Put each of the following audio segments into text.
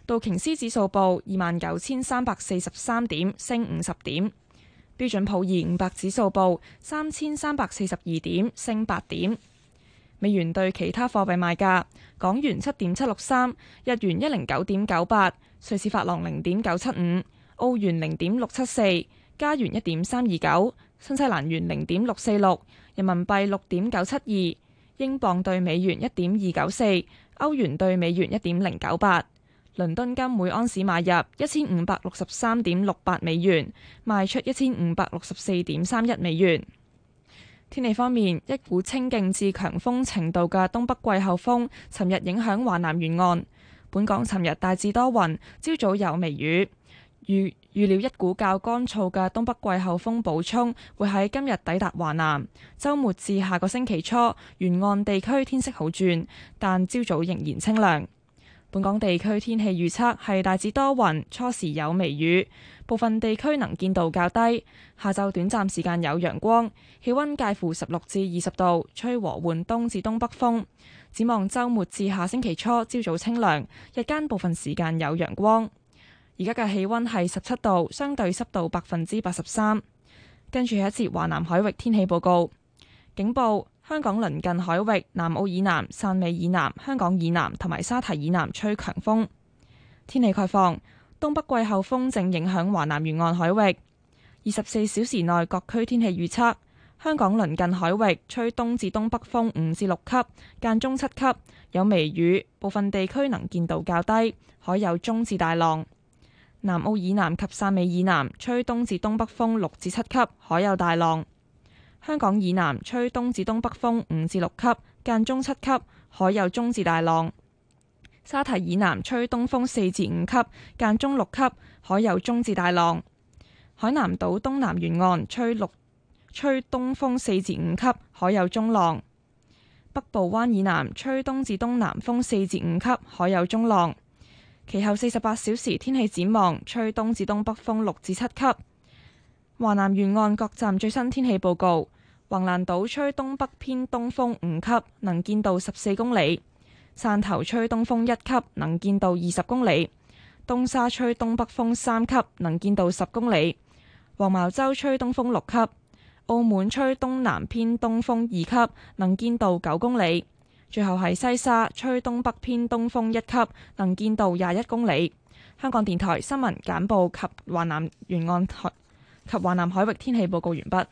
道瓊斯指數報29,343點，升50點。標準普爾500指數報3,342點，升8點。美元對其他貨幣賣價：港元7.763，日元109.98，瑞士法郎0.975，澳元0.674，加元1.329，新西蘭元0.646，人民幣6.972，英鎊對美元1.294，歐元對美元1.098。倫敦金每安士買入1563.68美元，賣出1564.31美元。天氣方面，一股清勁至強風程度嘅東北季候風尋日影響華南沿岸。本港尋日大致多雲，朝早有微雨。預料一股較乾燥嘅東北季候風補充會喺今日抵達華南。週末至下個星期初，沿岸地區天色好轉，但朝早仍然清涼。本港地區天氣預測係大致多雲，初時有微雨，部分地區能見度較低。下晝短暫時間有陽光，氣溫介乎16至20度，吹和緩東至東北風。展望週末至下星期初，朝早清涼，日間部分時間有陽光。而家嘅氣溫係17度，相對濕度83%。跟住係一節華南海域天氣報告。警報：香港鄰近海域、南澳以南、汕尾以南、香港以南同埋沙堤以南吹強風。天氣概況：東北季候風正影響華南沿岸海域。24小時內各區天氣預測：香港鄰近海域吹東至東北風5至6級，間中7級，有微雨，部分地區能見度較低，海有中至大浪。南澳以南及汕尾以南吹東至東北風6至7級，海有大浪。香港以南吹東至東北風5至6級，間中7級，海有中至大浪。沙堤以南吹東風4至5級，間中6級，海有中至大浪。海南島東南沿岸吹東風4至5級，海有中浪。北部灣以南吹東至東南風4至5級，海有中浪。其後48小時天氣展望，吹東至東北風6至7級。華南沿岸各站最新天氣報告：橫瀾島吹東北偏東風5級，能見度14公里；汕頭吹東風1級，能見度20公里；東沙吹東北風3級，能見度10公里；黃茅洲吹東風6級；澳門吹東南偏東風2級，能見度9公里；最後係西沙吹東北偏東風1級，能見度21公里。香港電台新聞簡報及華南沿岸及華南海域天氣報告完畢。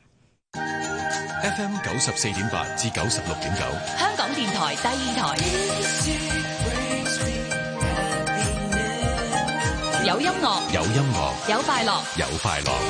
FM 94.8至96.9， 香港電台第二台，有音樂， 有音樂， 有快樂， 有快樂。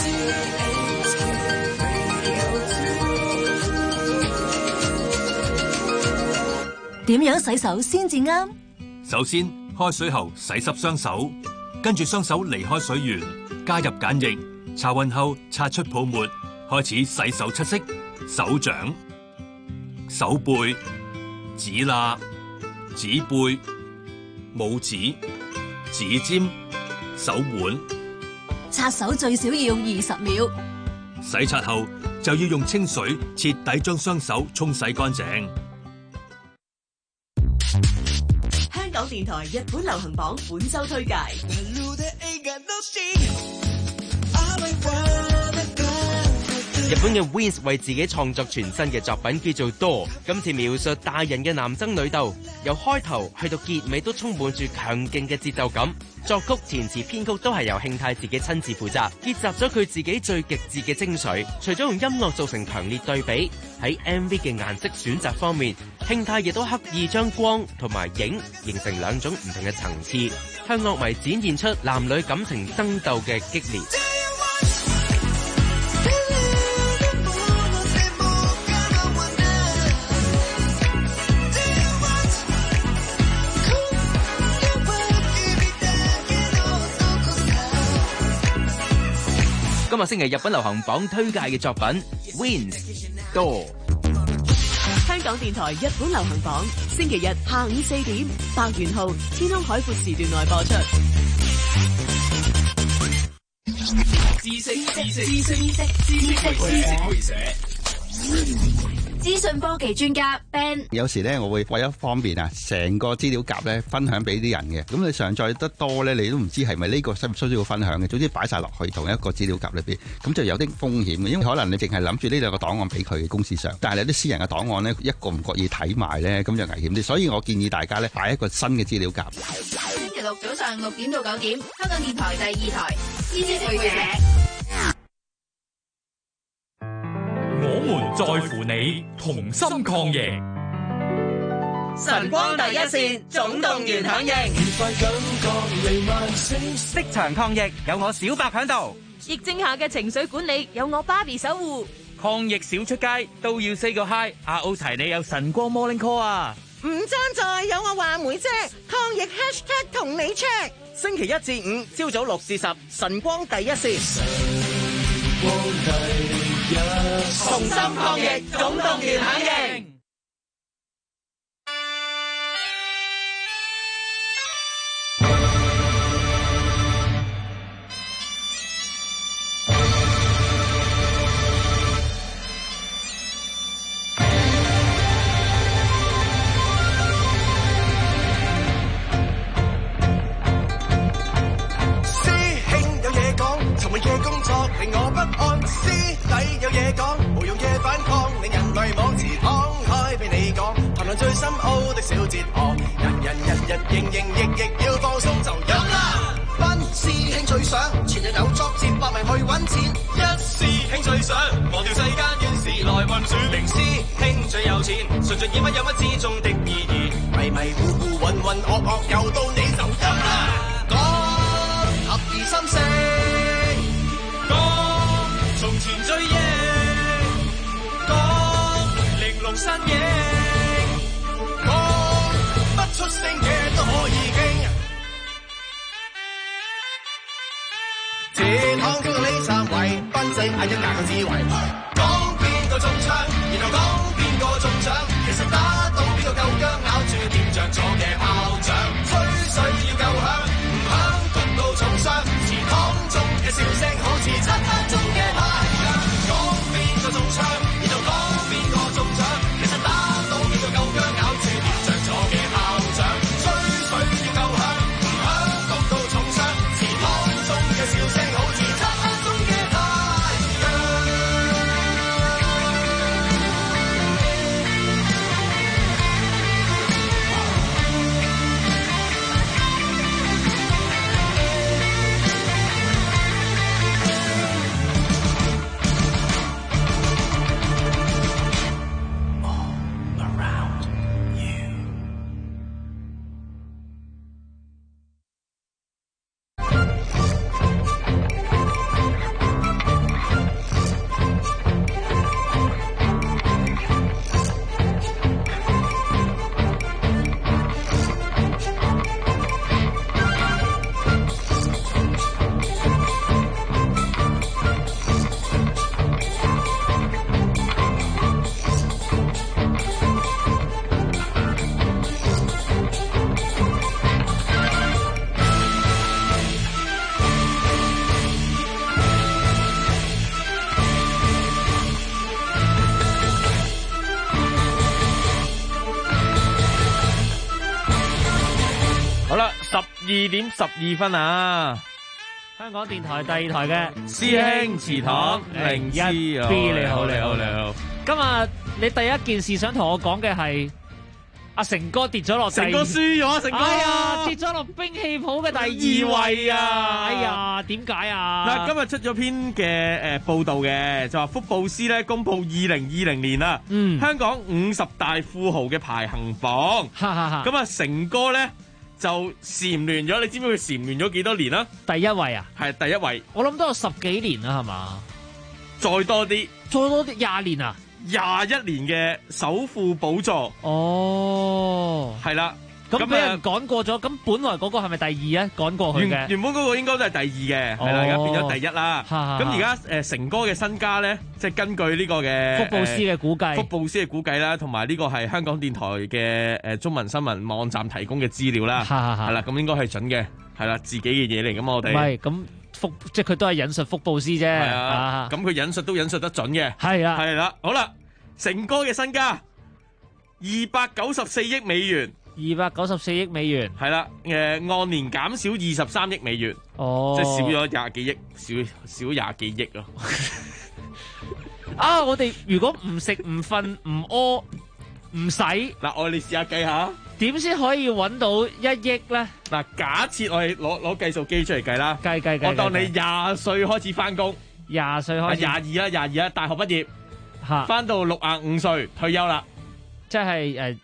點樣洗手先至啱？ 首先，開水後洗濕雙手，跟住雙手離開水源，加入鹼液，搽勻後擦出泡沫，開始洗手七式：手掌、手背、指罅、指背、拇指、指尖、手腕。 擦手最少要20秒。 洗刷後就要用清水徹底將雙手沖洗乾淨。 香港電台日本流行榜本周推介。 日本嘅 Wins 為自己創作全新嘅作品叫做 Door， 今次描述大人嘅男爭女鬥，由開頭去到結尾都充滿住強勁嘅節奏感。作曲、填詞、編曲都係由慶太自己親自負責，結集咗佢自己最極致嘅精髓。除咗用音樂造成強烈對比，喺 MV 嘅顏色選擇方面，慶太亦都刻意將光同埋影形成兩種唔同嘅層次，向樂迷展現出男女感情爭鬥嘅激烈。今日星期日本流行榜推介嘅作品 Wins Door。 香港電台日本流行榜星期日下午4點，百元號天空海闊時段內播出。知識會社。 資訊科技專家 Ben， 有時咧我會為咗方便啊，成個資料夾咧分享俾啲人嘅。咁你上載得多咧，你都唔知係咪呢個需唔需要分享嘅。總之擺晒落去同一個資料夾裏邊，咁就有啲風險嘅。因為可能你淨係諗住呢兩個檔案俾佢公司上，但係有啲私人嘅檔案咧，一個唔覺意睇埋咧，咁就危險啲。所以我建議大家咧擺一個新嘅資料夾。 星期六早上6點到9點，香港電台第2台，知識會者。 我們在乎你，同心抗疫。 晨光第一線，總動員響應。職場抗疫，有我小白響度。 疫症下嘅情緒管理，有我芭比守護。 抗疫少出街，都要 say 個 hi。阿 O 提你有晨光 morning call 啊！ 唔爭在有我話梅姐，抗疫 hashtag 同你 check。 星期1至5朝早6至10，晨光第一線。同心抗疫，總動員響應。 令我不安，師弟有嘢講，無用嘅反抗，令人類網詞敞開俾你講，談論最深奧的小哲學，人營役要放鬆就飲啦。班師兄最想，全日有作戰百名去揾錢，一師兄最想，忘掉世間怨事來運轉，零師兄最有錢，純粹以乜有乜之中的意義，迷糊混噩又到你就飲啦。講合二心聲。從前追憶，講玲瓏身影，講不出聲嘅都可以傾。這趟叫你站位，奔四嗌一架個智慧。講邊個中槍，然後講邊個中獎，其實打到邊個夠薑，咬住掂着咗嘅炮仗。吹水要夠響，唔響焗到重傷。祠堂中嘅笑聲好似漆黑中嘅太陽。講邊個中槍，然後講邊個中獎，其實打到邊個夠薑，咬住掂着咗嘅炮仗。吹水要夠響，唔響焗到重傷。祠堂中嘅笑聲好似漆黑中嘅太陽。 12點12分啊！ 香港電台第2台嘅師兄祠堂靈師 B， 你好。今日你第一件事想同我講嘅係阿成哥跌咗落地， 成哥輸咗，成哥哎呀跌咗落兵器譜嘅第2位啊！哎呀，點解啊？ 嗱，今日出咗篇嘅報道嘅，就話福布斯咧公布2020年啊，香港50大富豪嘅排行榜。咁啊，成哥咧就蟬聯咗，你知唔知佢蟬聯咗幾多年啊？ 第1位啊？ 係第1位。 我諗都有10幾年啦，係嘛？ 再多啲 20年啊 ！21年嘅首富寶座。 哦， 係啦。 咁俾人趕過咗，咁本來嗰個係咪第2啊？趕過去嘅。 原本嗰個應該都係第2嘅，係啦，而家變咗第1啦。咁而家成哥嘅身家咧，即係根據呢個嘅福布斯嘅估計啦，同埋呢個係香港電台嘅中文新聞網站提供嘅資料啦，係啦，咁應該係準嘅，係啦，自己嘅嘢嚟，咁我哋唔係咁即係佢都係引述福布斯啫。 係啊，咁佢引述都引述得準嘅。 係啊， 係啦，好啦。 成哥嘅身家294億美元。 294億美元， 係啦，按年減少23億美元， 哦， 即係少咗廿幾億，少廿幾億咯。 啊！我哋如果唔食唔瞓唔屙唔使， 嗱，我哋試下計下， 點先可以揾到1億咧？ 嗱，假設我哋攞計數機出嚟計啦， 計， 我當你20歲開始翻工 ，20歲開始 ，22啦，大學畢業， 嚇， 翻到65歲退休啦， 即係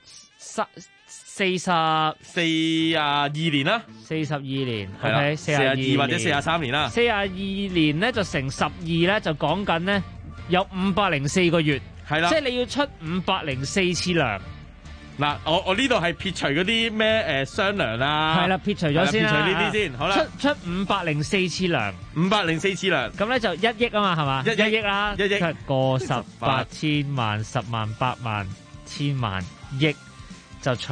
42年啦 ，42年， 係啦 ，42 或者43年啦 ，42年咧就乘12咧就講緊咧有504個月， 係啦， 即係你要出504次糧。 嗱，我呢度係撇除嗰啲咩雙糧啊， 係啦，撇除咗先啦， 撇除呢啲先，好啦， 出504次糧 ，504次糧， 咁咧就1億啊嘛，係嘛，1億啦 ，1億個十八千萬、10萬、百萬、千萬、億。就除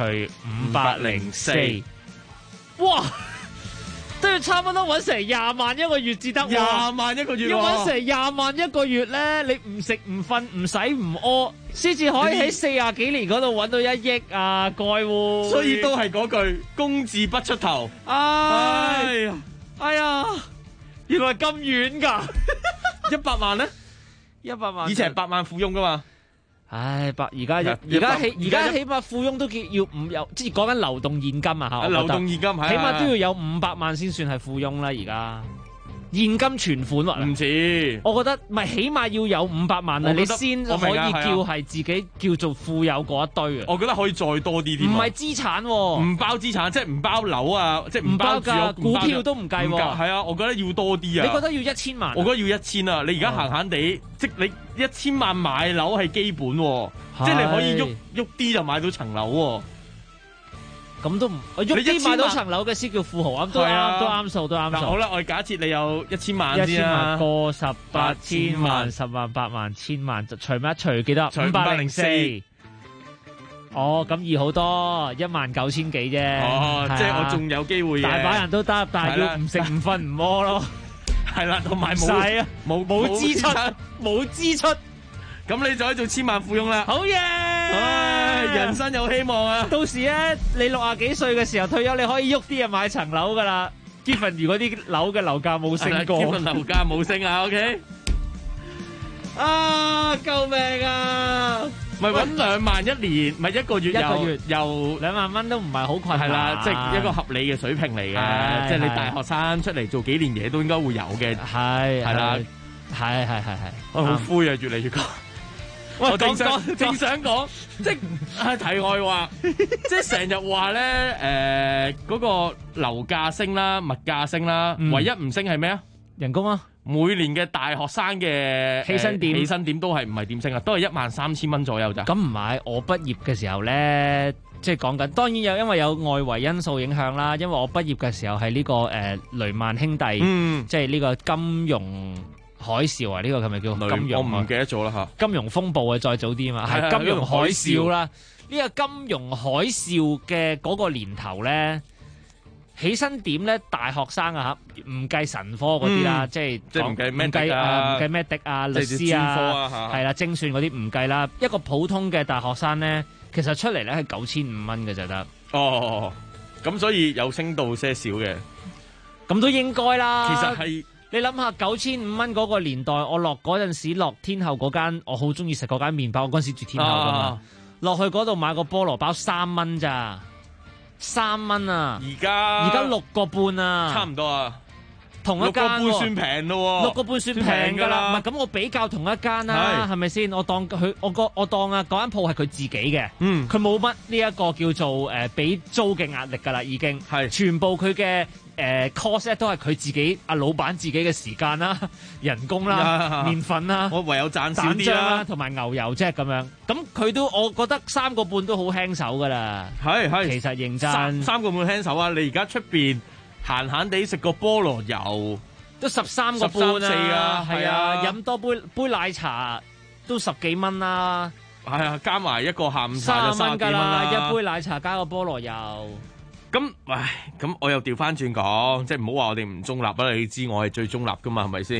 504，哇，都要差唔多揾成20萬一個月至得喎 ，20萬一個月， 要揾成20萬一個月咧，你唔食唔瞓唔使唔屙，先至可以喺40幾年嗰度揾到1億啊，該喎。 所以都係嗰句，工字不出頭。 哎呀，原來咁遠㗎 ，100萬咧 ，100萬， 以前係百萬富翁㗎嘛。 唉，而家起碼富翁都要有，即係講緊流動現金啊嚇， 流動現金係， 起碼都要有500萬先算係富翁啦。而家現金存款喎， 唔似， 我覺得唔係，起碼要有500萬啊，你先可以叫係自己叫做富有嗰一堆啊。 我覺得可以再多啲添， 唔係資產喎， 唔包資產，即係唔包樓啊，即係唔包㗎， 股票都唔計喎。 係啊，我覺得要多啲啊。 你覺得要1000萬？ 我覺得要1000啊！你而家閒閒地，即你1000萬買樓係基本喎，即係你可以喐啲就買到層樓喎。咁都唔喐啲買到層樓嘅先叫富豪，都啱數，都啱數。好啦，我哋假設你有1000萬先啦， 個18千萬、10萬、8萬、1000萬，除咩？除幾多？504。哦，咁易好多，19000幾啫。 哦，即係我仲有機會嘅。 大把人都得，但係要唔食唔瞓唔屙咯。 係啦，同埋冇支出，冇支出。 咁你就可以做千萬富翁啦！ 好嘢！ 人生有希望啊！ 到時咧，你60幾歲嘅時候退休，你可以喐啲啊買層樓噶啦。Given 如果啲樓嘅樓價冇升過 ，Given 樓價冇升啊 ，OK？ 啊！救命啊！ 咪揾2萬一年，咪一個月又 2萬蚊都唔係好困難， 係啦，即係一個合理嘅水平嚟嘅，即係你大學生出嚟做幾年嘢都應該會有嘅，係啦，係，我好灰啊，越嚟越講。我正想講，即係題外話，即係成日話咧，嗰個樓價升啦，物價升啦，唯一唔升係咩啊？ 人工啊！ 每年嘅大學生嘅起薪點都係唔係點升啊？都係13000蚊左右咋？ 咁唔係，我畢業嘅時候咧，即係講緊，當然因為有外圍因素影響啦。因為我畢業嘅時候係呢個雷曼兄弟，即係呢個金融海嘯啊！呢個係咪叫金融？ 我唔記得咗啦嚇。 金融風暴啊，再早啲啊嘛，係金融海嘯啦。呢個金融海嘯嘅嗰個年頭咧，起薪點咧，大學生啊嚇，唔計神科嗰啲啦，即係唔計咩的啊，律師啊，係啦，精算嗰啲唔計啦。一個普通嘅大學生咧，其實出嚟咧係9500蚊嘅就得。 哦，咁所以有升到些少嘅， 咁都應該啦。 其實係你諗下9500蚊嗰個年代，我落嗰陣時落天后嗰間，我好中意食嗰間麵包，我嗰陣時住天后噶嘛，落去嗰度買個菠蘿包3蚊咋。3蚊啊！而家6個半啊， 差唔多啊， 同一間 6個半算平咯 ，6個半算平噶啦。唔係咁，我比較同一間啦，係咪先？我當佢，我當啊嗰間鋪係佢自己嘅，佢冇乜呢一個叫做俾租嘅壓力噶啦，已經係全部佢嘅cost 都係佢自己老闆自己嘅時間啦、人工啦、麵粉啦， 我唯有賺少啲啦， 同埋牛油啫咁樣。咁佢都，我覺得3個半都好輕手噶啦。係，其實認真 3個半輕手啊！你而家出邊閒閒地食個菠蘿油都13個半啊， 係啊，飲多杯奶茶都10幾蚊啦。 係啊，加埋一個下午茶就30幾蚊啦， 一杯奶茶加個菠蘿油。 咁我又調翻轉講，即係唔好話我哋唔中立啦。你知我係最中立噶嘛，係咪先？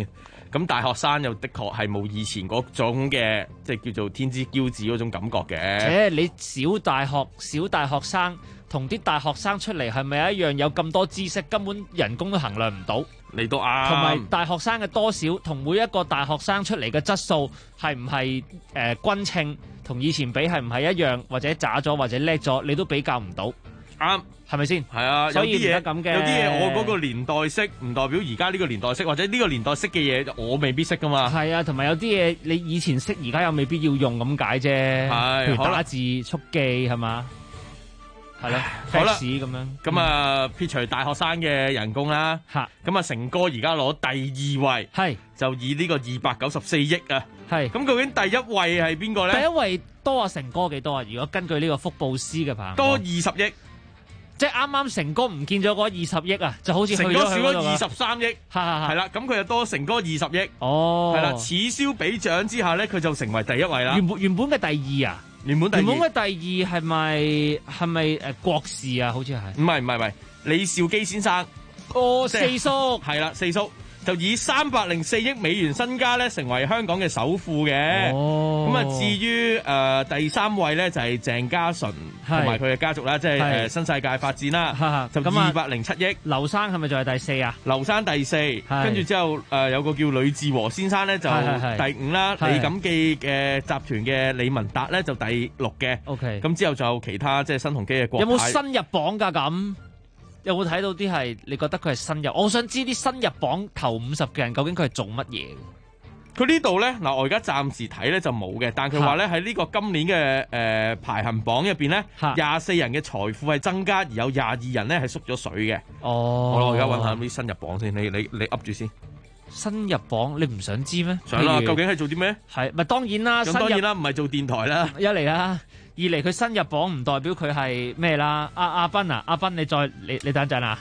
咁大學生又的確係冇以前嗰種嘅即係叫做天之驕子嗰種感覺嘅。 你小大學生同啲大學生出嚟係咪一樣有咁多知識，根本人工都衡量唔到。 你都啱。 同埋大學生嘅多少，同每一個大學生出嚟嘅質素係唔係均稱，同以前比係唔係一樣，或者渣咗或者叻咗，你都比較唔到。 啱， 係咪先？ 係啊， 所以有啲嘢咁嘅， 有啲嘢我嗰個年代識，唔代表而家呢個年代識，或者呢個年代識嘅嘢我未必識噶嘛。 係啊，同埋有啲嘢你以前識，而家又未必要用咁解啫。 係， 譬如打字速記係嘛？係咯， 好啦， 咁樣。 咁啊，撇除大學生嘅人工啦，咁啊，成哥而家攞第二位， 係就以呢個294億啊， 係。 咁究竟第一位係邊個咧？ 第一位多啊，成哥幾多啊？如果根據呢個福布斯嘅排行榜， 多20億。 即係啱啱成哥唔見咗嗰20億啊，就好似成哥少咗23億， 係啦，咁佢就多成哥20億， 哦， 係啦，此消彼長之下咧，佢就成為第一位啦。 原本嘅第二啊，原本嘅第二係咪國士啊？好似係， 唔係，李兆基先生， 四叔， 係啦，四叔。就以304億美元身家咧，成為香港嘅首富嘅。咁啊，至於第三位咧就係鄭家純同埋佢嘅家族啦，即係新世界發展啦，就207億。 劉生係咪仲係第四啊？ 劉生第四，跟住之後有個叫呂志和先生咧就第五啦。李錦記嘅集團嘅李文達咧就第6嘅。 OK， 咁之後就其他即係新鴻基嘅國泰。 有冇新入榜㗎咁？有冇睇到啲係你覺得佢係新入？我想知啲新入榜頭50嘅人究竟佢係做乜嘢？ 佢呢度咧嗱，我而家暫時睇咧就冇嘅，但佢話咧喺呢個今年嘅排行榜入邊咧，24人嘅財富係增加，而有22人咧係縮咗水嘅。 哦， 我而家揾下啲新入榜先，你噏住先。 新入榜你唔想知咩？ 想啦，究竟係做啲咩？ 係咪當然啦？ 當然啦，唔係做電台啦。 一嚟啦。二嚟佢新入榜唔代表佢係咩啦？阿斌啊，阿斌你等陣啊！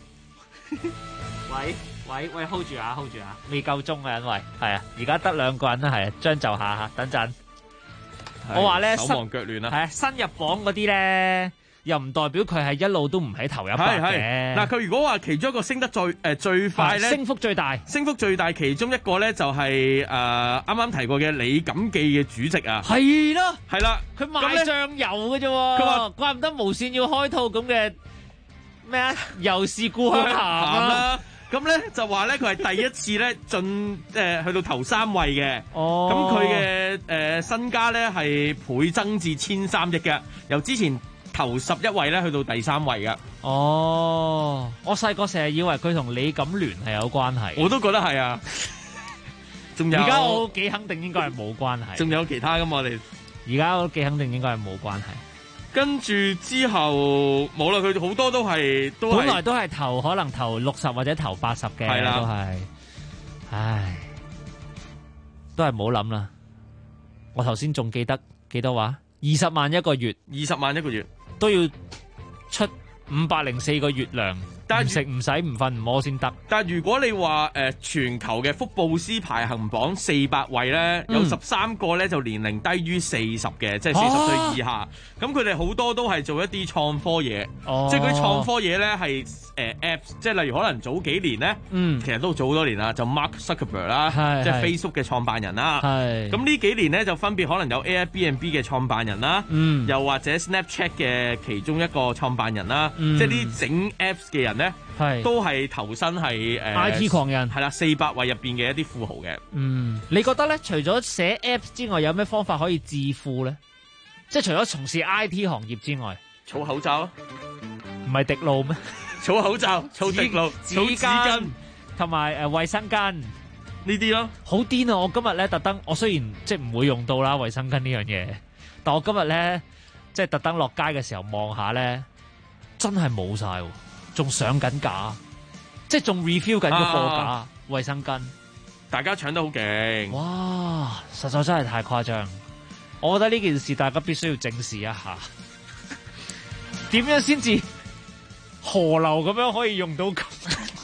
喂 hold 住啊 hold 住啊，未夠鐘啊，因為係啊，而家得2個人啦，係啊，將就下等陣。我話咧， 手忙腳亂啦， 係啊，新入榜嗰啲咧，又唔代表佢係一路都唔喺頭一百嘅。 嗱，佢如果話其中一個升得最快咧， 升幅最大， 其中一個咧就係啱啱提過嘅李錦記嘅主席啊， 係咯， 係啦， 佢賣醬油嘅啫，佢話怪唔得無線要開套咁嘅咩啊，猶是故鄉鹹啦。 咁咧就話咧佢係第一次咧去到頭3位嘅，咁佢嘅身家咧係倍增至1003億嘅，由之前頭11位咧去到第3位嘅。 哦，我細個成日以為佢同李錦聯係有關係， 我都覺得係啊。仲有而家我幾肯定應該係冇關係。 仲有其他㗎嘛？我哋而家我幾肯定應該係冇關係。 跟住之後冇啦，佢好多都係本來都係可能投60或者投80嘅， 係啦， 都係，唉，都係唔好諗啦。我頭先仲記得幾多話？20萬一個月 ，20萬一個月都要出504個月糧，唔食唔使唔瞓唔屙先得。 但係如果你話全球嘅福布斯排行榜400位咧，有13個咧就年齡低於40嘅，即係40歲以下。咁佢哋好多都係做一啲創科嘢，即係嗰啲創科嘢咧係Apps， 即係例如可能早幾年咧，其實都早好多年啦，就 Mark Zuckerberg 啦，即係 Facebook 嘅創辦人啦。咁呢幾年咧就分別可能有 Airbnb 嘅創辦人啦，又或者 Snapchat 嘅其中一個創辦人啦，即係啲整 Apps 嘅人咧，都係投身係 IT 狂人， 係啦，400位入邊嘅一啲富豪嘅。 你覺得咧？除咗寫 Apps 之外，有咩方法可以致富咧？即係除咗從事 IT 行業之外， 儲口罩， 唔係滴露咩？ 儲口罩、儲滴露、儲紙巾， 同埋衛生巾呢啲咯。 好癲啊！我今日咧特登，我雖然即係唔會用到啦衛生巾呢樣嘢，但我今日咧即係特登落街嘅時候望下咧，真係冇晒，仲上緊架，即係仲 refill 緊個貨架衛生巾， 大家搶得好勁！ 哇，實在真係太誇張！我覺得呢件事大家必須要正視一下，點樣先至河流咁樣可以用到咁？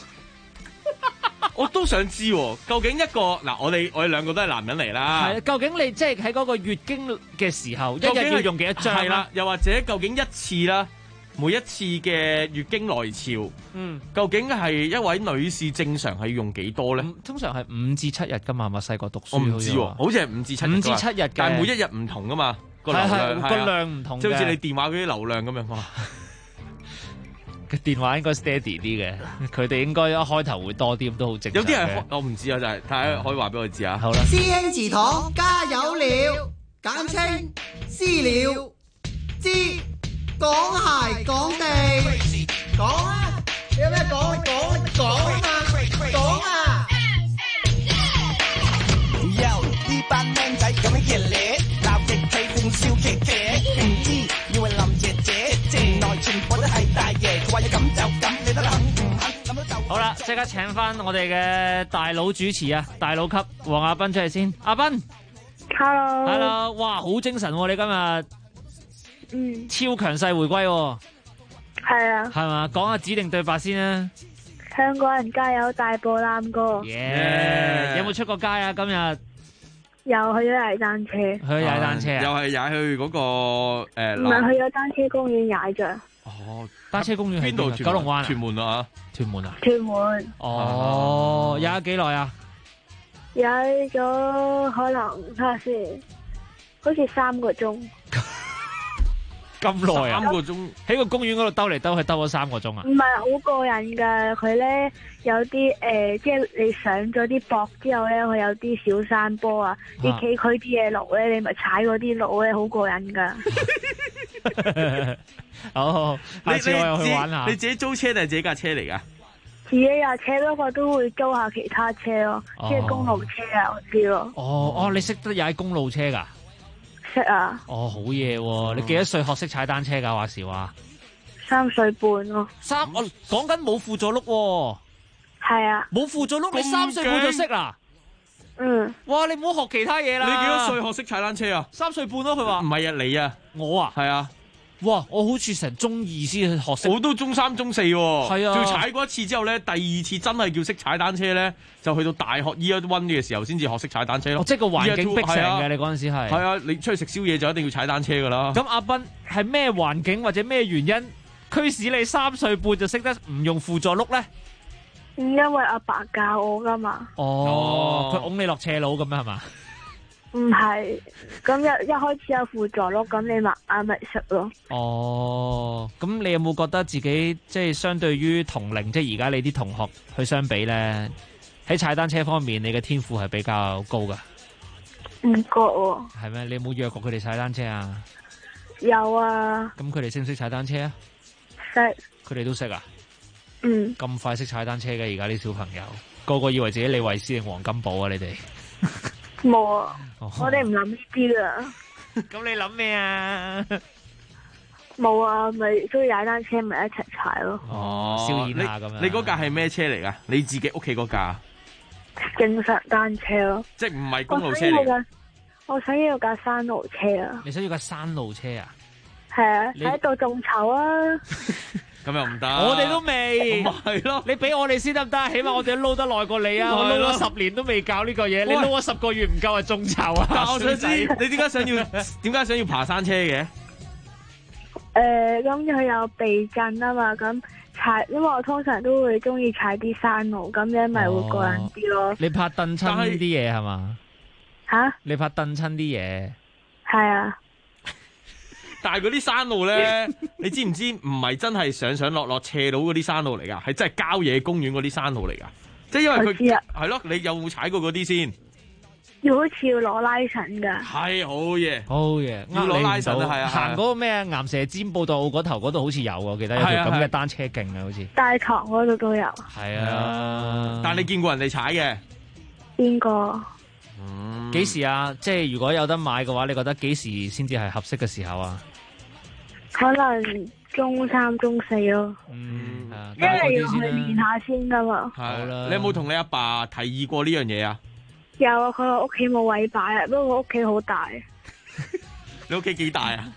我都想知，究竟一個嗱，我哋兩個都係男人嚟啦。 係，究竟你即係喺嗰個月經嘅時候，一日要用幾多張？ 係啦，又或者究竟一次啦， 每一次嘅月經來潮，究竟係一位女士正常係用幾多咧？ 通常係5至7日噶嘛，咪細個讀書我唔知喎，好似係5至7日。 5至7日嘅， 但係每一日唔同噶嘛，個量唔同， 即係好似你電話嗰啲流量咁樣嘛。 個電話應該 steady 啲嘅，佢哋應該一開頭會多啲，都好正常。 有啲係我唔知啊，就係睇下可以話俾我知啊。 好啦， 師兄祠堂加油了，簡稱私了，知講鞋講地，講啊！你有咩講？你講啊！講啊！ 呢班僆仔咁樣熱烈，鬧極佢仲笑騎騎，唔知以為林姐姐，城內全部都係大爺，佢話要咁就咁，你得肯唔肯？諗到就好啦，即刻請翻我哋嘅大佬主持啊，大佬級黃亞斌出嚟先，阿斌 ，Hello，哇，好精神喎，你今日，超強勢回歸喎， 係啊， 係嘛？講下指定對白先啦。 香港人加油，大步攬過。 有冇出過街啊？今日？ 又去咗踩單車， 去踩單車啊！ 又係踩去嗰個唔係去咗單車公園踩咋？ 哦， 單車公園喺邊度？ 九龍灣啊？ 屯門啊？ 屯門啊？ 屯門。 哦，踩咗幾耐啊？ 踩咗可能睇下先，好似3個鐘。 咁耐啊！ 3個鐘喺個公園嗰度兜嚟兜去，兜咗3個鐘啊！ 唔係好過癮㗎，佢咧有啲即係你上咗啲膊之後咧，佢有啲小山坡啊，你企佢啲嘢路咧，你咪踩嗰啲路咧，好過癮㗎。 好，下次我又去玩下。 你自己租車定係自己架車嚟㗎？ 自己架車，不過都會租下其他車咯，即係公路車啊嗰啲咯。 哦，你識得踩公路車㗎？ 識啊！ 哦，好嘢喎！你幾多歲學識踩單車㗎？話時話 3歲半咯。 我講緊冇輔助轆喎。 係啊。 冇輔助轆，你3歲半就識啦？ 嗯。 哇！你唔好學其他嘢啦。 你幾多歲學識踩單車啊 ？3歲半咯，佢話。 唔係啊，你啊。 我啊。 係啊。 哇！我好似成中2先學識。 我都中3、中4喎。 係啊。 仲要踩過一次之後咧，第2次真係叫識踩單車咧，就去到大學 Year 1嘅時候先至學識踩單車咯。 即係個環境逼成嘅，你嗰陣時係。 係啊，你出去食宵夜就一定要踩單車㗎啦。 咁阿斌係咩環境或者咩原因驅使你3歲半就識得唔用輔助轆咧？ 因為阿爸教我㗎嘛。 哦，佢拱你落斜路咁樣係嘛？ 唔係，咁一開始有輔助轆，咁你咪識咯。 哦，咁你有冇覺得自己即係相對於同齡，即係而家你啲同學去相比咧，喺踩單車方面你嘅天賦係比較高噶？ 唔覺喎。 係咩？你有冇約過佢哋踩單車啊？ 有啊。 咁佢哋識唔識踩單車啊？ 識。 佢哋都識啊？ 嗯。 咁快識踩單車嘅而家啲小朋友，個個以為自己李慧詩定黃金寶啊！你哋？ 冇啊，我哋唔諗呢啲噶。 咁你諗咩啊？ 冇啊，咪中意踩單車，咪一齊踩咯。 哦， 消遣下咁樣。 你嗰架係咩車嚟噶？你自己屋企嗰架？ 正常單車咯。 即係唔係公路車嚟？ 我想要架山路車啊！ 你想要架山路車啊？ 係啊，喺度眾籌啊！ 咁又唔得， 我哋都未， 係咯。 你俾我哋先得唔得？起碼我哋撈得耐過你啊！我撈咗10年都未搞呢個嘢，你撈咗10個月唔夠啊，眾籌啊！ 但我想知你點解想要爬山車嘅？ 咁佢有避震啊嘛，咁踩，因為我通常都會中意踩啲山路，咁樣咪會過癮啲咯。 你怕蹬親啲嘢係嘛？ 吓？ 你怕蹬親啲嘢？ 係啊。 但係嗰啲山路咧，你知唔知唔係真係上落斜路嗰啲山路嚟噶，係真係郊野公園嗰啲山路嚟噶。即係因為佢係咯，你有冇踩過嗰啲先？ 好似要攞拉繩噶。係好嘢， 好嘢， 要攞拉繩啊！係啊， 行嗰個咩岩蛇尖步道嗰頭嗰度好似有啊，我記得有條咁嘅單車徑啊，好似大堂嗰度都有。 係啊， 但係你見過人哋踩嘅？ 邊個？ 幾時啊？即係如果有得買嘅話，你覺得幾時先至係合適嘅時候啊？ 可能中3、中4咯。因為要去練下先噶嘛。 係啦。你有冇同你阿爸提議過呢樣嘢啊？ 有啊，佢話屋企冇位擺啊，不過我屋企好大。 你屋企幾大啊？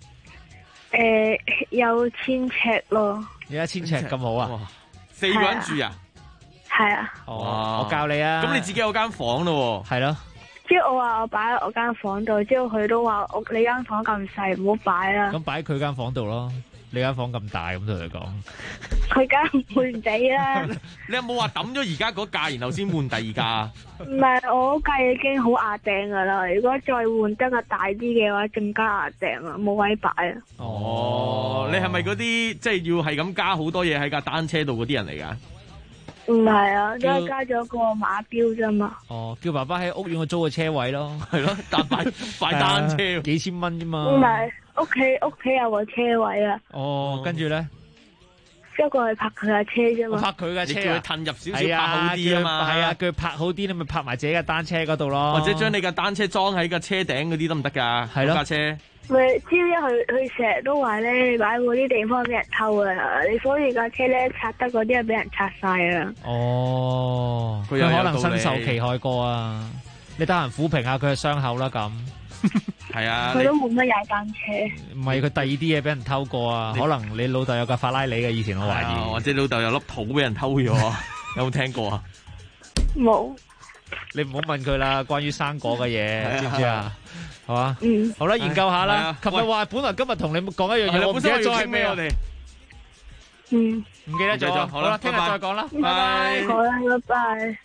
有1000尺咯。 有1000尺咁好啊 ？4個人住啊？ 係啊。 我教你啊。 咁你自己有間房咯？ 係咯。 即係我話我擺喺我間房度，之後佢都話你間房咁細，唔好擺啦。 咁擺喺佢間房度咯。 你間房咁大，咁同佢講。 佢梗唔會唔俾啦。 你有冇話抌咗而家嗰架，然後先換第二架？ 唔係，我嗰架已經好壓頂噶啦。如果再換得個大啲嘅話，更加壓頂啊，冇位擺啊。 哦，你係咪嗰啲即係要係咁加好多嘢喺架單車度嗰啲人嚟㗎？ 唔係啊，都係加咗個馬標啫嘛。 哦，叫爸爸喺屋苑度租個車位咯， 係咯，但擺單車幾千蚊啫嘛。 唔係，屋企有個車位啊。 哦，跟住咧， 一個係泊佢架車啫嘛。 泊佢架車， 你叫佢褪入少少，泊好啲啊嘛。 係啊，叫佢泊好啲，你咪泊埋自己嘅單車嗰度咯。 或者將你架單車裝喺架車頂嗰啲得唔得㗎？ 係咯， 架車。 咪知佢成日都話咧，你擺嗰啲地方俾人偷啊！你所以架車咧拆得嗰啲係俾人拆晒啊！ 哦，佢可能身受其害過啊！你得閒撫平下佢嘅傷口啦，咁係啊！ 佢都冇乜踩單車， 唔係佢第二啲嘢俾人偷過啊！可能你老豆有架法拉利嘅，以前我懷疑， 或者老豆有粒土俾人偷咗，有冇聽過啊？ 冇。 你唔好問佢啦，關於生果嘅嘢，知唔知啊？係嘛？好啦，研究下啦。琴日話本來今日同你講一樣嘢，我唔記得咗係咩我哋。唔記得咗。好啦，聽日再講啦。拜拜。 好啦，拜拜。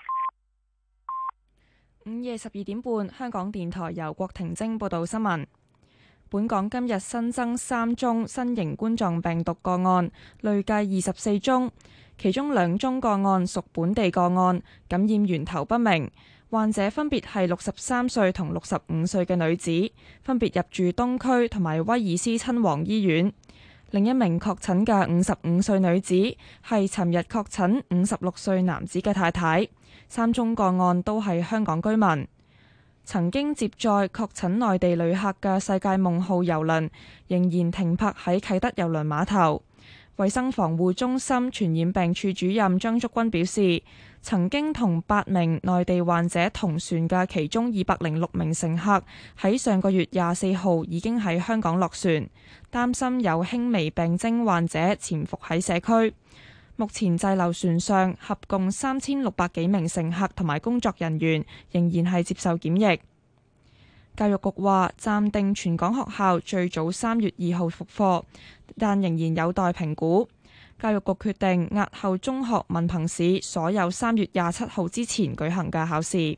午夜12點半，香港電台由郭婷晶報道新聞。本港今日新增3宗新型冠狀病毒個案，累計24宗，其中2宗個案屬本地個案，感染源頭不明。患者分別係63歲同65歲嘅女子，分別入住東區同埋威爾斯親王醫院。另一名確診嘅55歲女子係尋日確診56歲男子嘅太太。3宗個案都係香港居民。曾經接載確診內地旅客嘅世界夢號郵輪仍然停泊喺啟德郵輪碼頭。衛生防護中心傳染病處主任張竹君表示，曾經同8名內地患者同船嘅其中206名乘客喺上個月24號已經喺香港落船，擔心有輕微病徵患者潛伏喺社區。目前滯留船上合共3600幾名乘客同埋工作人員仍然係接受檢疫。教育局話暫定全港學校最早3月2號復課，但仍然有待評估。教育局決定押後中學文憑試所有3月27號之前舉行嘅考試。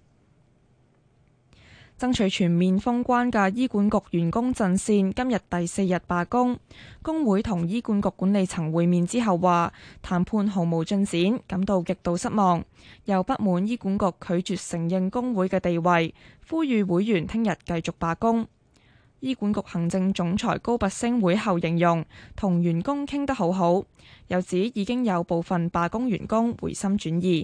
爭取全面封關嘅醫管局員工陣線今日第4日罷工，工會同醫管局管理層會面之後話談判毫無進展，感到極度失望，又不滿醫管局拒絕承認工會嘅地位，呼籲會員聽日繼續罷工。醫管局行政總裁高拔陞會後形容同員工傾得好好，又指已經有部分罷工員工回心轉意。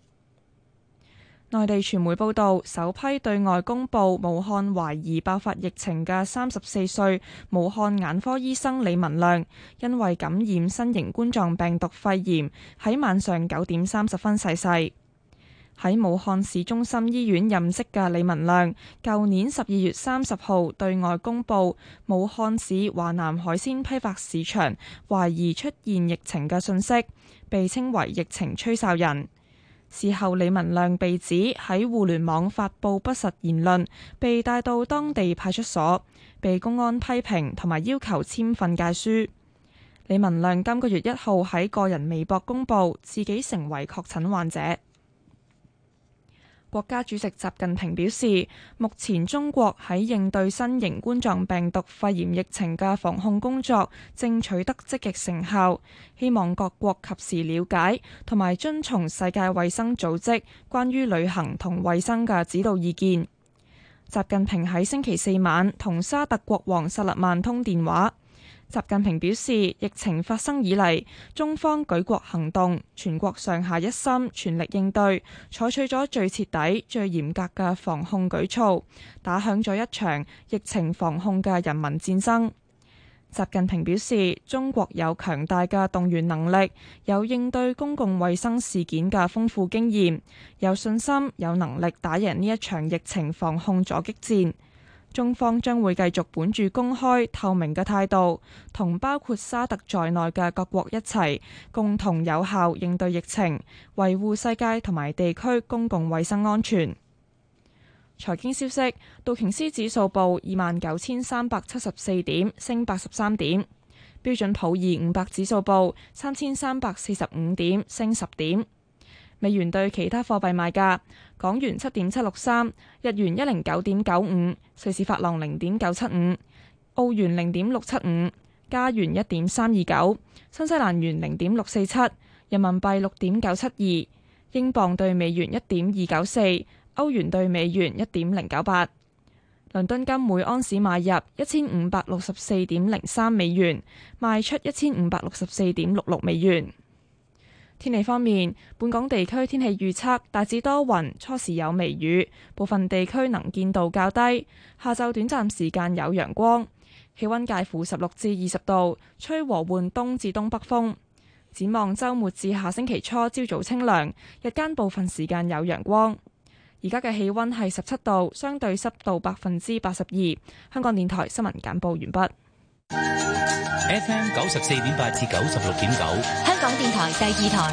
內地傳媒報道，首批對外公佈武漢懷疑爆發疫情嘅34歲武漢眼科醫生李文亮，因為感染新型冠狀病毒肺炎，喺晚上9點30分逝世。喺武漢市中心醫院任職嘅李文亮，舊年12月30號對外公佈武漢市華南海鮮批發市場懷疑出現疫情嘅信息，被稱為疫情吹哨人。事後李文亮被指喺互聯網發布不實言論，被帶到當地派出所，被公安批評同埋要求簽訓誡書。李文亮今個月1號喺個人微博公佈自己成為確診患者。國家主席習近平表示，目前中國喺應對新型冠狀病毒肺炎疫情嘅防控工作正取得積極成效，希望各國及時了解同埋遵從世界衛生組織關於旅行同衛生嘅指導意見。習近平喺星期4晚同沙特國王薩勒曼通電話。習近平表示，疫情發生以嚟，中方舉國行動，全國上下一心，全力應對，採取咗最徹底、最嚴格嘅防控舉措，打響咗一場疫情防控嘅人民戰爭。習近平表示，中國有強大嘅動員能力，有應對公共衛生事件嘅豐富經驗，有信心、有能力打贏呢一場疫情防控阻擊戰。中方將會繼續本住公開透明嘅態度，同包括沙特在內嘅各國一齊，共同有效應對疫情，維護世界同埋地區公共衛生安全。財經消息，道瓊斯指數報29,374點，升83點；標標準普爾500指數報3345點，升10點。美元對其他貨幣賣價：港元7.763，日元109.95，瑞士法郎0.975，澳元0.675，加元1.329，新西蘭元0.647，人民幣6.972，英鎊對美元1.294，歐元對美元1.098。倫敦金每安士買入1564.03美元，賣出1564.66美元。天氣方面，本港地區天氣預測大致多雲，初時有微雨，部分地區能見度較低。下晝短暫時間有陽光，氣溫介乎16至20度，吹和緩東至東北風。展望週末至下星期初，朝早清涼，日間部分時間有陽光。而家嘅氣溫係17度，相對濕度82%。香港電台新聞簡報完畢。 FM 94.8至96.9， 香港電台第2台。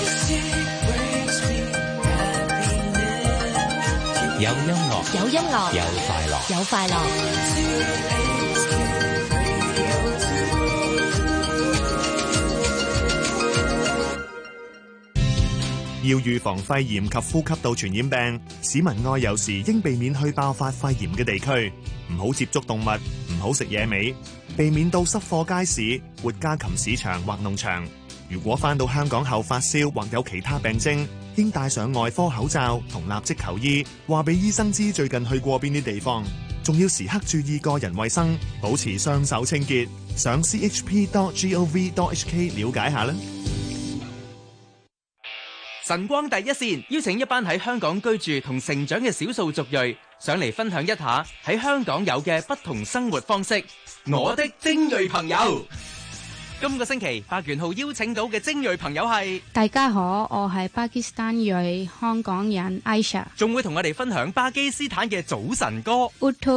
有音樂， 有音樂， 有快樂， 有快樂。 要預防肺炎及呼吸道傳染病，市民外遊時應避免去爆發肺炎嘅地區，唔好接觸動物，唔好食野味，避免到濕貨街市、活家禽市場或農場。如果返到香港後發燒或有其他病徵，應戴上外科口罩同立即求醫，話俾醫生知最近去過邊啲地方，仲要時刻注意個人衛生，保持雙手清潔。上 chp.gov.hk 了解下啦。 晨光第一線邀請一班喺香港居住同成長嘅少數族裔上嚟分享一下喺香港有嘅不同生活方式。我的精鋭朋友，今個星期8元號邀請到嘅精鋭朋友係， 大家好，我係巴基斯坦裔香港人 Aisha， 仲會同我哋分享巴基斯坦嘅早晨歌。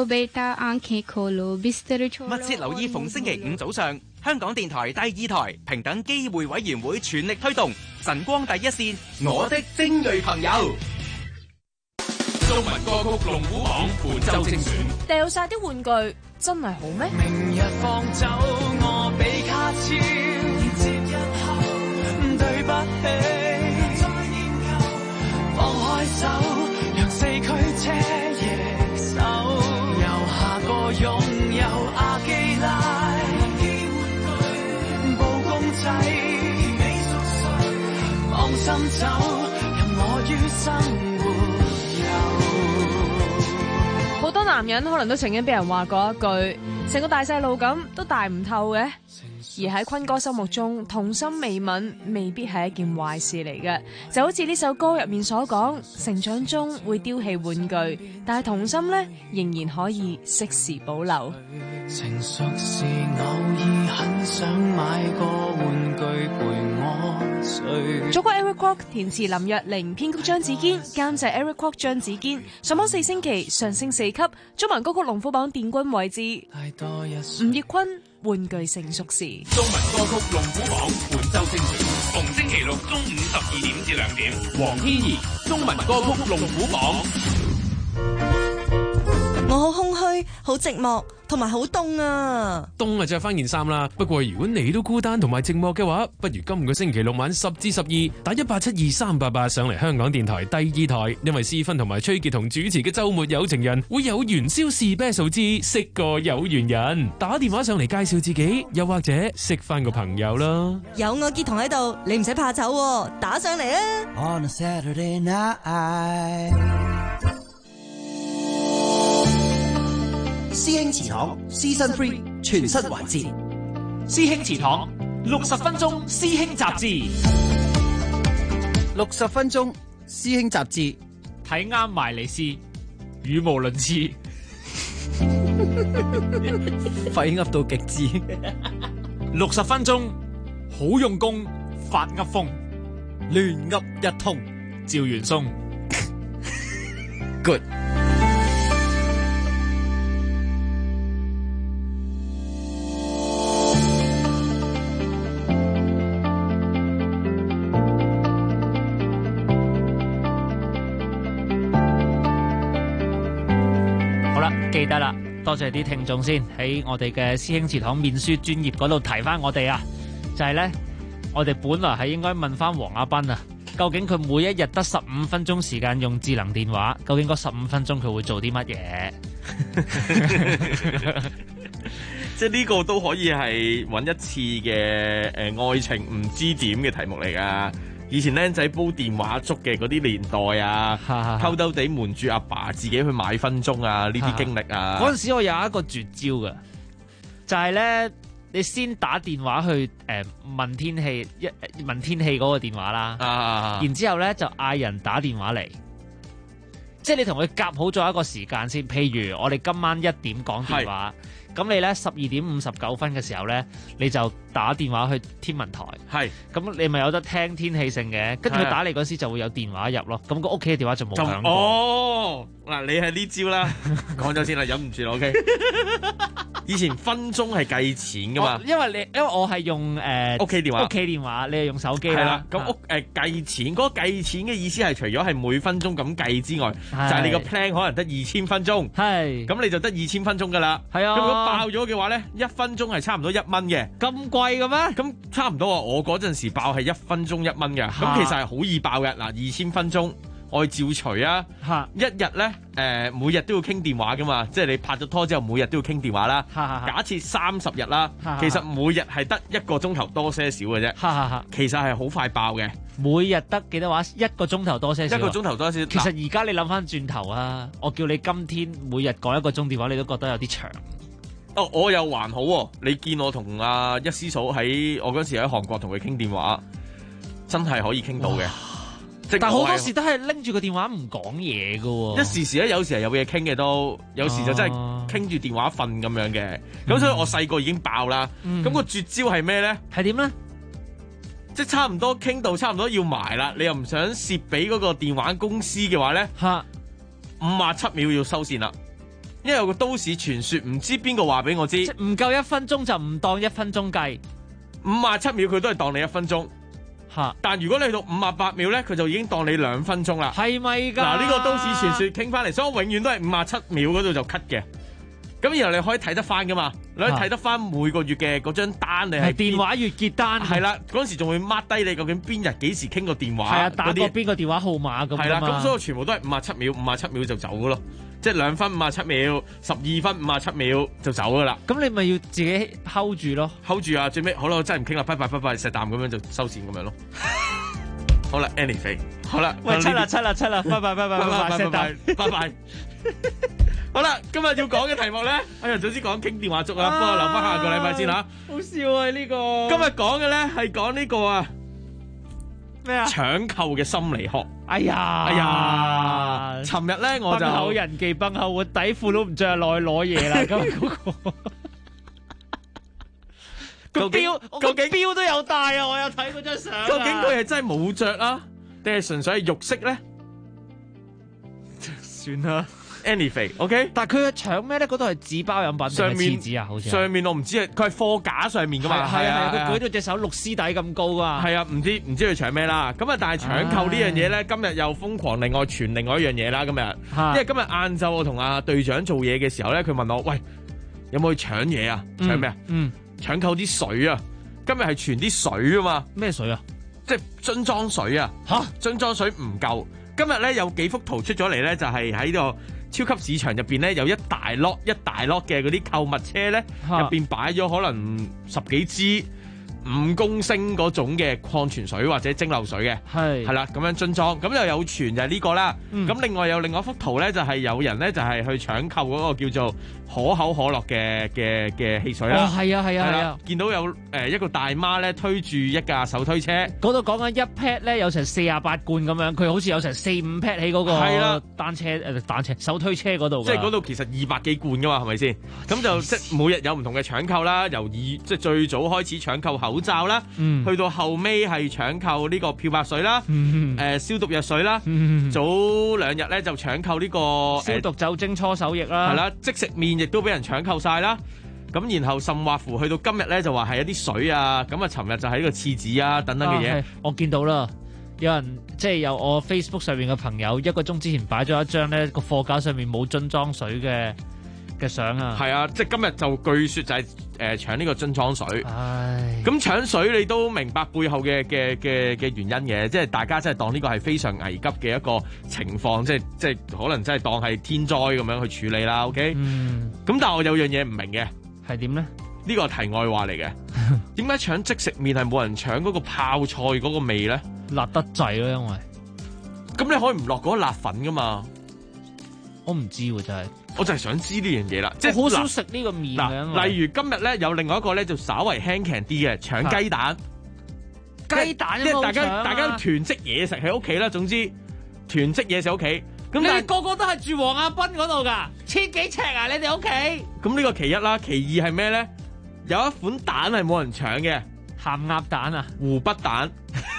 密切留意逢星期5早上，香港電台第2台平等機會委員會全力推動晨光第一線，我的精鋭朋友。 中文歌曲龍虎榜本周精選。 掉晒啲玩具真係好咩？ 明日放走我比卡超，節日後對不起，再念舊，放開手，讓四驅車易手，由下個擁有阿基拉，布公仔，美熟睡，放心走，任我於生活。 好多男人可能都曾經俾人話過一句，成個大細路咁都大唔透嘅。而喺坤哥心目中，童心未泯未必係一件壞事嚟嘅。就好似呢首歌入面所講，成長中會丟棄玩具，但係童心呢，仍然可以適時保留。 成熟時偶爾很想買個玩具陪我睡。 作曲 Eric Kwok， 填詞林若寧，編曲張子堅，監製 Eric Kwok 張子堅。上榜4星期，上升4級。中文歌曲龍虎榜殿軍位置。吳業坤，玩具成熟時。 中文歌曲龍虎榜本周精選，逢星期六中午12點至2點。黃天怡，中文歌曲龍虎榜。 我好空虛，好寂寞，同埋好凍啊！ 凍啊，着翻件衫啦。不過如果你都孤單同埋寂寞嘅話，不如今個星期六晚10至12打1872388上嚟香港電台第2台，因為思芬同埋崔傑同主持嘅週末有情人會有元宵試啤數之識個有緣人，打電話上嚟介紹自己，又或者識翻個朋友啦。 有我傑彤喺度，你唔使怕醜，打上嚟啊 ！On a Saturday night。 師兄祠堂 Season 3全新環節， 師兄祠堂60分鐘師兄雜誌 ，60分鐘師兄雜誌， 睇啱埋嚟試，語無倫次， 廢噏到極致 ，60分鐘好用功，發噏風， 亂噏一通， 趙元松 ，Good。 記得啦， 多謝啲聽眾先喺我哋嘅師兄祠堂面書專頁嗰度提翻我哋啊，就係咧，我哋本來係應該問翻黃亞斌啊，究竟佢每一日得15分鐘時間用智能電話，究竟嗰15分鐘佢會做啲乜嘢？ 即係呢個都可以係揾一次嘅愛情唔知點嘅題目嚟㗎。以前僆仔煲電話粥嘅嗰啲年代啊，偷偷地瞞住阿爸自己去買分鐘啊，呢啲經歷啊。 嗰陣時我有一個絕招㗎，就係咧，你先打電話去問天氣嗰個電話啦，然之後咧就嗌人打電話嚟，即係你同佢夾好咗一個時間先。譬如我哋今晚1點講電話。咁你咧12點59分嘅時候咧，你就打電話去天文台。係，咁你咪有得聽天氣性嘅，跟住佢打嚟嗰時就會有電話入咯。咁個屋企嘅電話就冇響過。 哦，嗱，你係呢招啦，講咗先啦，忍唔住啦 ，OK。以前分鐘係計錢噶嘛， 因為我係用屋企電話， 你係用手機啦。 係啦，咁計錢嗰個計錢嘅意思係除咗係每分鐘咁計之外，就係你個 plan 可能得2000分鐘。係，咁你就得2000分鐘噶啦。係啊。咁如果爆咗嘅話咧，1分鐘係差唔多1蚊嘅。 咁貴嘅咩？ 咁差唔多啊！我嗰陣時爆係1分鐘1蚊嘅，咁其實係好易爆嘅。嗱，2000分鐘。我照除啊！一日咧，每日都要傾電話噶嘛，即係你拍咗拖之後，每日都要傾電話啦。假設30日啦，其實每日係得1個鐘頭多些少嘅啫。其實係好快爆嘅。 每日得幾多話？1個鐘頭多些少。 1個鐘頭多些少。 其實而家你諗翻轉頭啊，我叫你今天每日講1個鐘電話，你都覺得有啲長。 哦，我又還好喎。你見我同阿一師嫂喺我嗰時喺韓國同佢傾電話，真係可以傾到嘅。 但好多時都係拎住個電話唔講嘢㗎喎， 一時咧有時係有嘢傾嘅都，有時就真係傾住電話瞓咁樣嘅。咁所以我細個已經爆啦。咁個絕招係咩咧？ 係點咧？ 即係差唔多傾到差唔多要埋啦，你又唔想蝕俾嗰個電話公司嘅話咧，57秒要收線啦。因為有個都市傳說，唔知邊個話俾我知， 即唔夠1分鐘就唔當1分鐘計 ，57秒佢都係當你1分鐘。但如果你去到58秒咧，佢就已經當你2分鐘啦。 係咪㗎？ 嗱，呢個都市傳說傾翻嚟，所以我永遠都係57秒嗰度就 cut 嘅。咁然後你可以睇得翻噶嘛？你可以睇得翻每個月嘅嗰張單，你係電話月結單。 係啦，嗰陣時仲會 mark 低你究竟邊日幾時傾個電話。 係啊，打過邊個電話號碼咁。 係啦，咁所以我全部都係57秒，57秒就走噶咯。即係2分57秒，12分57秒就走噶啦。 咁你咪要自己 hold 住咯 ，hold 住啊！最尾好啦，我真係唔傾啦，拜拜，石啖咁樣就收線咁樣咯。好啦 ，anyway， 好啦， 喂，七啦，拜拜。 好啦，今日要講嘅題目咧，哎呀，早知講傾電話粥啦，不過留翻下個禮拜先吓。 好笑啊呢個！ 今日講嘅咧係講呢個啊咩啊？ 搶購嘅心理學。 哎呀！ 尋日咧我就崩口人忌崩口，我底褲都唔着落去攞嘢啦。咁嗰個表，究竟表都有戴啊！我有睇嗰張相。 究竟佢係真係冇着啊，定係純粹係肉色咧？ 算啦。 Anyway，OK， 但係佢搶咩咧？嗰度係紙包飲品定係廁紙啊？好似上面我唔知啊，佢係貨架上面噶嘛？ 係啊，佢舉到隻手綠絲底咁高啊！ 係啊，唔知佢搶咩啦？咁啊，但係搶購呢樣嘢咧，今日又瘋狂另外傳另外一樣嘢啦！今日，因為今日晏晝我同阿隊長做嘢嘅時候咧，佢問我：喂，有冇去搶嘢啊？搶咩啊？搶購啲水啊！今日係傳啲水啊嘛？ 咩水啊？ 即係樽裝水啊！樽裝水唔夠。今日咧有幾幅圖出咗嚟咧，就係喺度。超級市場入邊咧有一大粒嘅嗰啲購物車咧，入邊擺咗可能10幾支5公升嗰種嘅礦泉水或者蒸餾水嘅，係啦咁樣樽裝，咁又有傳就係呢個啦。咁另外有另外一幅圖咧，就係有人咧就係去搶購嗰個叫做可口可樂嘅汽水啦。 哦，係啊！ 見到有一個大媽咧推住一架手推車， 嗰度講緊一 pad 咧有成48罐咁樣，佢好似有成4-5 pad 喺嗰個單車手推車嗰度。 即係嗰度其實200幾罐噶嘛，係咪先？咁就即係每日有唔同嘅搶購啦，由即係最早開始搶購口罩啦，去到後尾係搶購呢個漂白水啦，消毒藥水啦，早2日咧就搶購呢個消毒酒精搓手液啦， 係啦，即食麵亦都俾人搶購晒啦。咁然後甚或乎去到今日咧就話係一啲水啊，咁啊尋日就係呢個廁紙啊等等嘅嘢。 我見到啦，有人即係有我 Facebook 上面嘅朋友1個鐘之前擺咗一張咧個貨架上面冇樽裝水嘅嘅相啊。 係啊，即係今日就據說就係搶呢個樽裝水。咁搶水你都明白背後嘅原因嘅，即係大家真係當呢個係非常危急嘅一個情況，即係可能真係當係天災咁樣去處理啦。OK，咁但係我有樣嘢唔明嘅， 係點咧？ 呢個係題外話嚟嘅。點解搶即食麵係冇人搶嗰個泡菜嗰個味咧？ 辣得滯咯，因為咁你可以唔落嗰個辣粉噶嘛？ 我唔知喎，真係。 我就係想知呢樣嘢啦，即係好少食呢個麵嘅。 例如今日咧有另外一個咧就稍為輕強啲嘅搶雞蛋， 雞蛋即係大家囤積嘢食喺屋企啦。總之囤積嘢食屋企，咁你哋個個都係住黃亞濱嗰度㗎，1000幾尺啊！你哋屋企。 咁呢個其一啦，其二係咩咧？有一款蛋係冇人搶嘅， 鹹鴨蛋啊， 湖北蛋。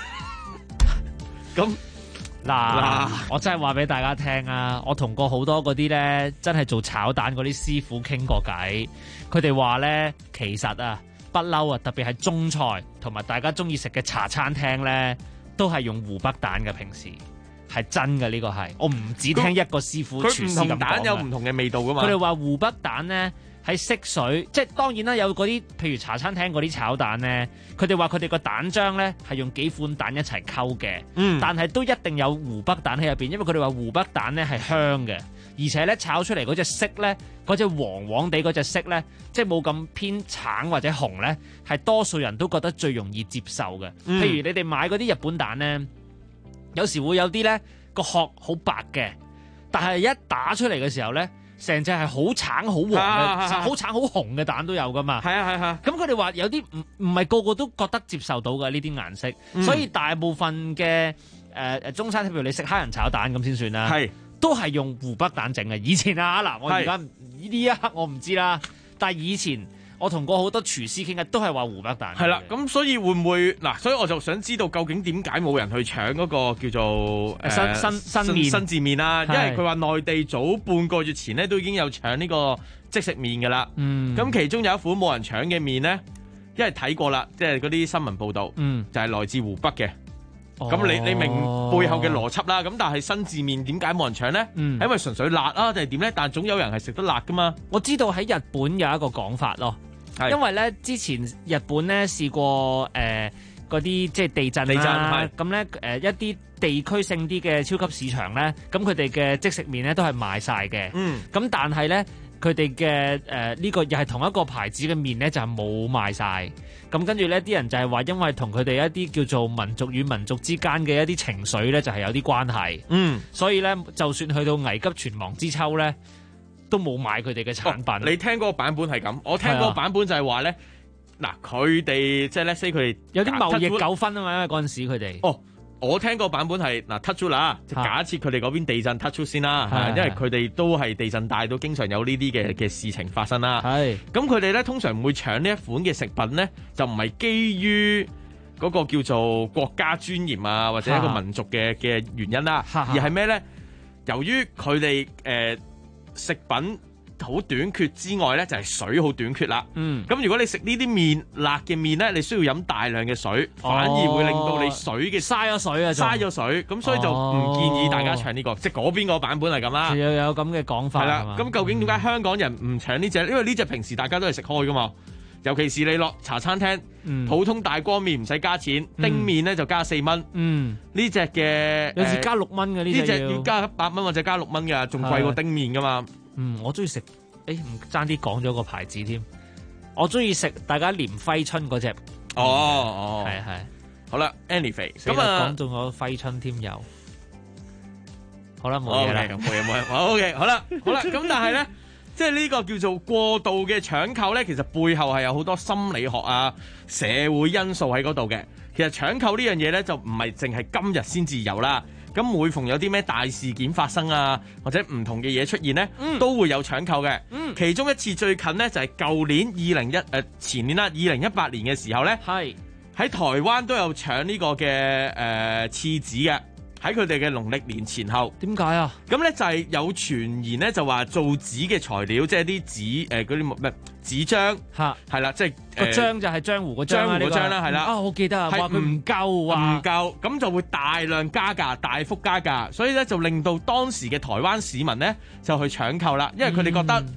咁嗱，我真係話俾大家聽啊！我同過好多嗰啲咧，真係做炒蛋嗰啲師傅傾過偈，佢哋話咧，其實啊，不嬲啊，特別係中菜同埋大家中意食嘅茶餐廳咧，都係用湖北蛋嘅。平時係真嘅，呢個係我唔止聽一個師傅廚師咁講嘅。佢唔同蛋有唔同嘅味道噶嘛？佢哋話湖北蛋咧。喺色水，即係當然啦，有嗰啲譬如茶餐廳嗰啲炒蛋咧，佢哋話佢哋個蛋漿咧係用幾款蛋一齊溝嘅，但係都一定有湖北蛋喺入邊，因為佢哋話湖北蛋咧係香嘅，而且咧炒出嚟嗰隻色咧，嗰隻黃黃地嗰隻色咧，即係冇咁偏橙或者紅咧，係多數人都覺得最容易接受嘅。譬如你哋買嗰啲日本蛋咧，有時會有啲咧個殼好白嘅，但係一打出嚟嘅時候咧，成隻係好橙好黃嘅，好橙好紅嘅蛋都有噶嘛。係啊。咁佢哋話有啲唔係個個都覺得接受到嘅呢啲顏色，所以大部分嘅中餐，譬如你食蝦仁炒蛋咁先算啦，都係用湖北蛋整嘅。以前啊，嗱我而家呢一刻我唔知啦，但係以前我同過好多廚師傾嘅都係話湖北蛋。係啦， 咁所以會唔會嗱？所以我就想知道究竟點解冇人去搶嗰個叫做新字麵啦？因為佢話內地早半個月前咧都已經有搶呢個即食麵㗎啦。咁其中有一款冇人搶嘅麵咧，因為睇過啦，即係嗰啲新聞報導，就係來自湖北嘅。咁你明背後嘅邏輯啦。咁但係新字麵點解冇人搶咧？係因為純粹辣啊，定係點咧？但係總有人係食得辣㗎嘛。 我知道喺日本有一個講法咯。因為咧，之前日本咧試過嗰啲即係地震啦，咁咧一啲地區性啲嘅超級市場咧，咁佢哋嘅即食麵咧都係賣晒嘅。咁但係咧，佢哋嘅呢個又係同一個牌子嘅麵咧，就係冇賣晒。咁跟住咧，啲人就係話，因為同佢哋一啲叫做民族與民族之間嘅一啲情緒咧，就係有啲關係。所以咧，就算去到危急存亡之秋咧，都冇買佢哋嘅產品。 你聽嗰個版本係咁，我聽嗰個版本就係話咧，嗱佢哋即係 let's say 佢哋有啲貿易糾紛啊嘛，因為嗰陣時佢哋。 我聽個版本係嗱 touch wood 啦，就假設佢哋嗰邊地震 touch wood 先啦，因為佢哋都係地震帶，都經常有呢啲嘅事情發生啦。咁佢哋咧通常唔會搶呢一款嘅食品咧，就唔係基於嗰個叫做國家尊嚴啊，或者一個民族嘅原因啦，而係咩咧？由於佢哋食品好短缺之外咧，就係水好短缺啦。咁如果你食呢啲麵辣嘅麵咧，你需要飲大量嘅水，反而會令到你水嘅嘥咗水啊， 嘥咗水。咁所以就唔建議大家搶呢個，即係嗰邊個版本係咁啦。 有咁嘅講法。 係啦，咁究竟點解香港人唔搶呢隻？因為呢隻平時大家都係食開噶嘛。尤其是你落茶餐廳，普通大光麵唔使加錢，丁麵咧就加4蚊。呢隻嘅有時加6蚊嘅，呢隻要加8蚊或者加6蚊嘅，仲貴過丁麵噶嘛。 我中意食，唔爭啲講咗個牌子添。我中意食大家連揮春嗰隻。係。 好啦 ，anyway， 咁講中咗揮春添有。好啦，冇嘢啦， 冇嘢。OK， 好啦，咁但係咧。即係呢個叫做過度嘅搶購呢，其實背後係有好多心理學啊、社會因素喺嗰度嘅。其實搶購呢樣嘢呢，就唔係淨係今日先至有啦。咁每逢有啲咩大事件發生啊，或者唔同嘅嘢出現呢，都會有搶購嘅。其中一次最近呢，就係舊年前年啦，2018年嘅時候呢，喺台灣都有搶呢個嘅廁紙嘅。喺佢哋嘅農曆年前後， 點解啊？ 咁咧就係有傳言咧，就話做紙嘅材料，即係啲紙嗰啲咩紙漿嚇，係啦，即係個漿就係漿糊個漿啦，係啦。 我記得啊，話佢唔夠啊， 唔夠，咁就會大量加價，大幅加價，所以咧就令到當時嘅台灣市民咧就去搶購啦，因為佢哋覺得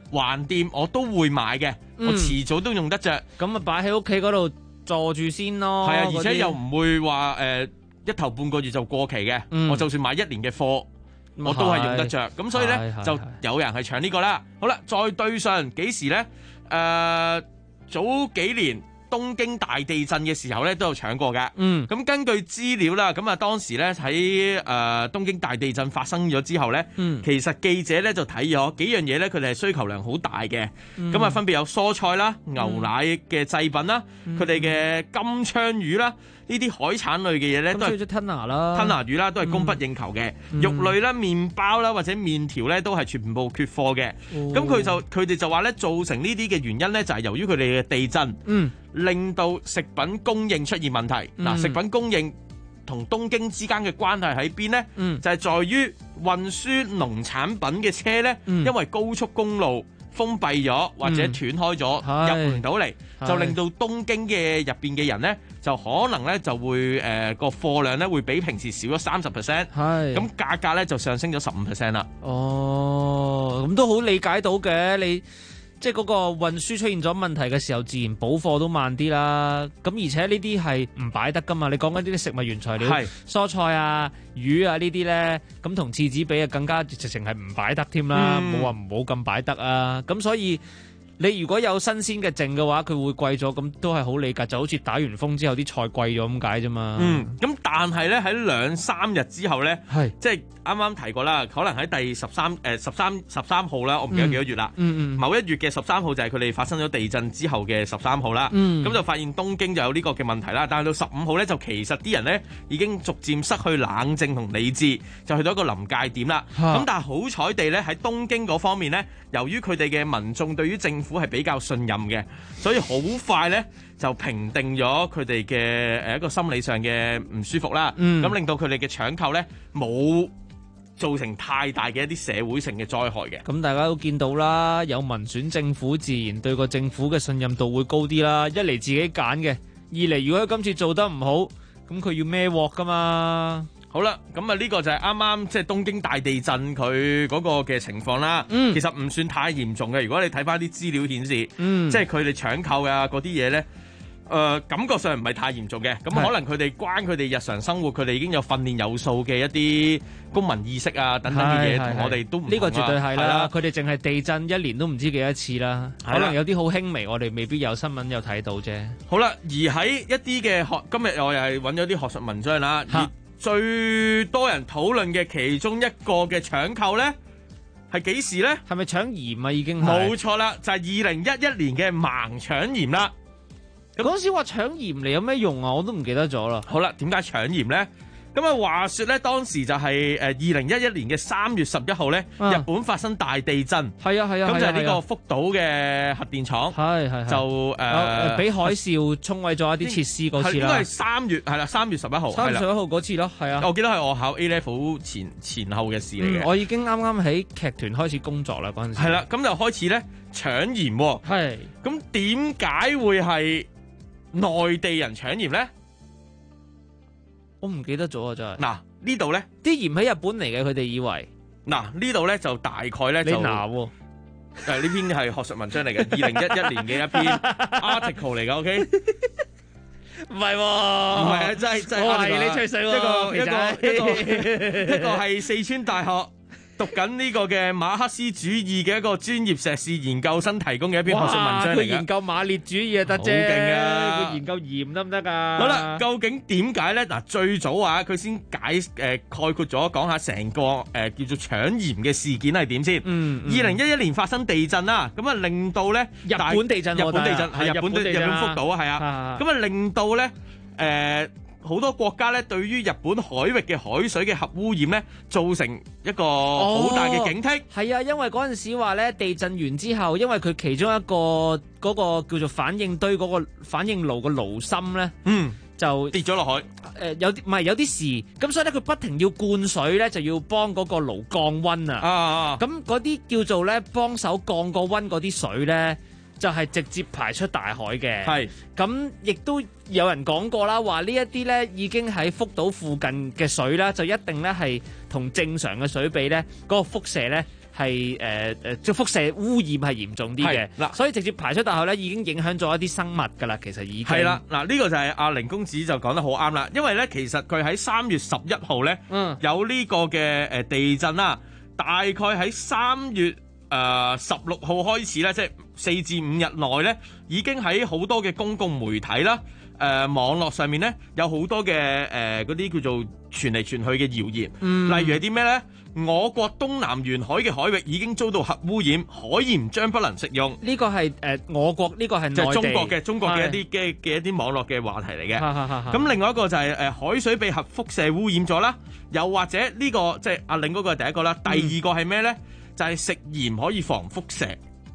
橫掂我都會買嘅，我遲早都用得着。 咁啊擺喺屋企嗰度坐住先咯。 係啊，而且又唔會話一頭半個月就過期嘅。我就算買1年嘅貨，我都係用得着。咁所以咧就有人係搶呢個啦。好啦，再對上幾時咧？早幾年東京大地震嘅時候咧都有搶過㗎。咁根據資料啦，咁啊當時咧喺東京大地震發生咗之後咧，其實記者咧就睇咗幾樣嘢咧，佢哋係需求量好大嘅。咁啊分別有蔬菜啦、牛奶嘅製品啦、佢哋嘅金槍魚啦。呢啲海產類嘅嘢咧，都係吞拿魚啦，都係供不應求嘅。肉類啦、麵包啦或者麵條咧，都係全部缺貨嘅。咁佢哋就話咧，造成呢啲嘅原因咧，就係由於佢哋嘅地震，令到食品供應出現問題。嗱，食品供應同東京之間嘅關係喺邊呢？就係在於運輸農產品嘅車咧，因為高速公路封閉咗或者斷開咗，入唔到嚟，就令到東京嘅入邊嘅人咧，就可能咧就會個貨量咧會比平時少咗30%，咁價格咧就上升咗15%啦。 哦，咁都好理解到嘅，你即係嗰個運輸出現咗問題嘅時候，自然補貨都慢啲啦。咁而且呢啲係唔擺得噶嘛，你講緊呢啲食物原材料、蔬菜啊、魚啊呢啲咧，咁同廁紙比啊，更加直情係唔擺得添啦，冇話唔好咁擺得啊。咁所以你如果有新鮮嘅剩嘅話，佢會貴咗，咁都係好理解，就好似打完風之後啲菜貴咗咁解啫嘛。 咁但係咧喺2-3日之後咧，即係啱啱提過啦，可能喺第13號啦，我唔記得幾多月啦。某一月嘅13號就係佢哋發生咗地震之後嘅13號啦。咁就發現東京就有呢個嘅問題啦。但係到15號咧，就其實啲人咧已經逐漸失去冷靜同理智，就去到一個臨界點啦。咁但係好彩地咧喺東京嗰方面咧，由於佢哋嘅民眾對於政府係比較信任嘅，所以好快咧就平定咗佢哋嘅一個心理上嘅唔舒服啦。咁令到佢哋嘅搶購咧冇造成太大嘅一啲社會性嘅災害嘅。 咁大家都見到啦，有民選政府，自然對個政府嘅信任度會高啲啦。一嚟自己揀嘅，二嚟如果佢今次做得唔好，咁佢要孭鑊噶嘛。 好啦，咁啊呢個就係啱啱即係東京大地震佢嗰個嘅情況啦。其實唔算太嚴重嘅，如果你睇翻啲資料顯示，即係佢哋搶購啊嗰啲嘢咧，感覺上唔係太嚴重嘅。咁可能佢哋關佢哋日常生活，佢哋已經有訓練有素嘅一啲公民意識啊等等嘅嘢，同我哋都唔同。 呢個絕對係啦，佢哋淨係地震1年都唔知幾多次啦，可能有啲好輕微，我哋未必有新聞有睇到啫。 好啦，而喺一啲嘅今日我又係揾咗啲學術文章啦。最多人討論嘅其中一個嘅搶購咧，係幾時咧？ 係咪搶鹽啊？已經冇錯啦，就係2011年嘅盲搶鹽啦。 嗰時話搶鹽嚟有咩用啊？我都唔記得咗啦。 好啦，點解搶鹽咧？咁啊，話說咧，當時就係2011年嘅3月11號咧，日本發生大地震。 係啊， 咁就係呢個福島嘅核電廠，就俾海嘯沖毀咗一啲設施嗰次啦。 應該係3月11號。 3月11號嗰次咯，係啊。 我記得係我考 A Level 前後嘅事嚟嘅。 我已經啱啱喺劇團開始工作啦，嗰陣時。 係啦，咁就開始咧搶鹽。 係。 咁點解會係內地人搶鹽咧？ 我唔記得咗啊！真係。 嗱，呢度咧啲鹽喺日本嚟嘅，佢哋以為。 嗱，呢度咧就大概咧就你拿喎。 呢篇係學術文章嚟嘅，2011年嘅一篇 article 嚟嘅，OK？ 唔係喎， 唔係啊，真係我懷疑你吹水喎。 一個係四川大學讀緊呢個嘅馬克思主義嘅一個專業碩士研究生提供嘅一篇學術文章嚟嘅。 佢研究馬列主義得啫， 好勁啊！ 佢研究鹽得唔得啊？ 好啦，究竟點解咧？嗱，最早啊，佢先概括咗講下成個叫做搶鹽嘅事件係點先。2011年發生地震啦，咁啊令到咧日本地震係日本福島啊，係啊，咁啊令到咧好多國家咧，對於日本海域嘅海水嘅核污染咧，造成一個好大嘅警惕。 係啊，因為嗰陣時話咧，地震完之後，因為佢其中一個嗰個叫做反應堆嗰個反應爐個爐芯咧，就跌咗落海。 有啲事，咁所以咧佢不停要灌水咧，就要幫嗰個爐降溫啊。咁嗰啲叫做咧幫手降個溫嗰啲水咧，就係直接排出大海嘅。係，咁亦都有人講過啦，話呢一啲咧已經喺福島附近嘅水啦，就一定咧係同正常嘅水比咧，嗰個輻射咧係即係輻射污染係嚴重啲嘅。嗱，所以直接排出大海咧，已經影響咗一啲生物㗎啦。其實已經係啦。嗱，呢個就係阿凌公子就講得好啱啦。因為咧，其實佢喺3月11號咧，有呢個嘅地震啦，大概喺3月16號開始咧，即係4至5日內咧，已經喺好多嘅公共媒體啦。網絡上面咧有好多嘅嗰啲叫做傳嚟傳去嘅謠言，例如係啲咩咧？我國東南沿海嘅海域已經遭到核污染，海鹽將不能食用。 呢個係我國，呢個係內地， 就係中國嘅一啲網絡嘅話題嚟嘅。咁另外一個就係海水被核輻射污染咗啦，又或者呢個即係阿玲嗰個係第一個啦，第二個係咩咧？就係食鹽可以防輻射。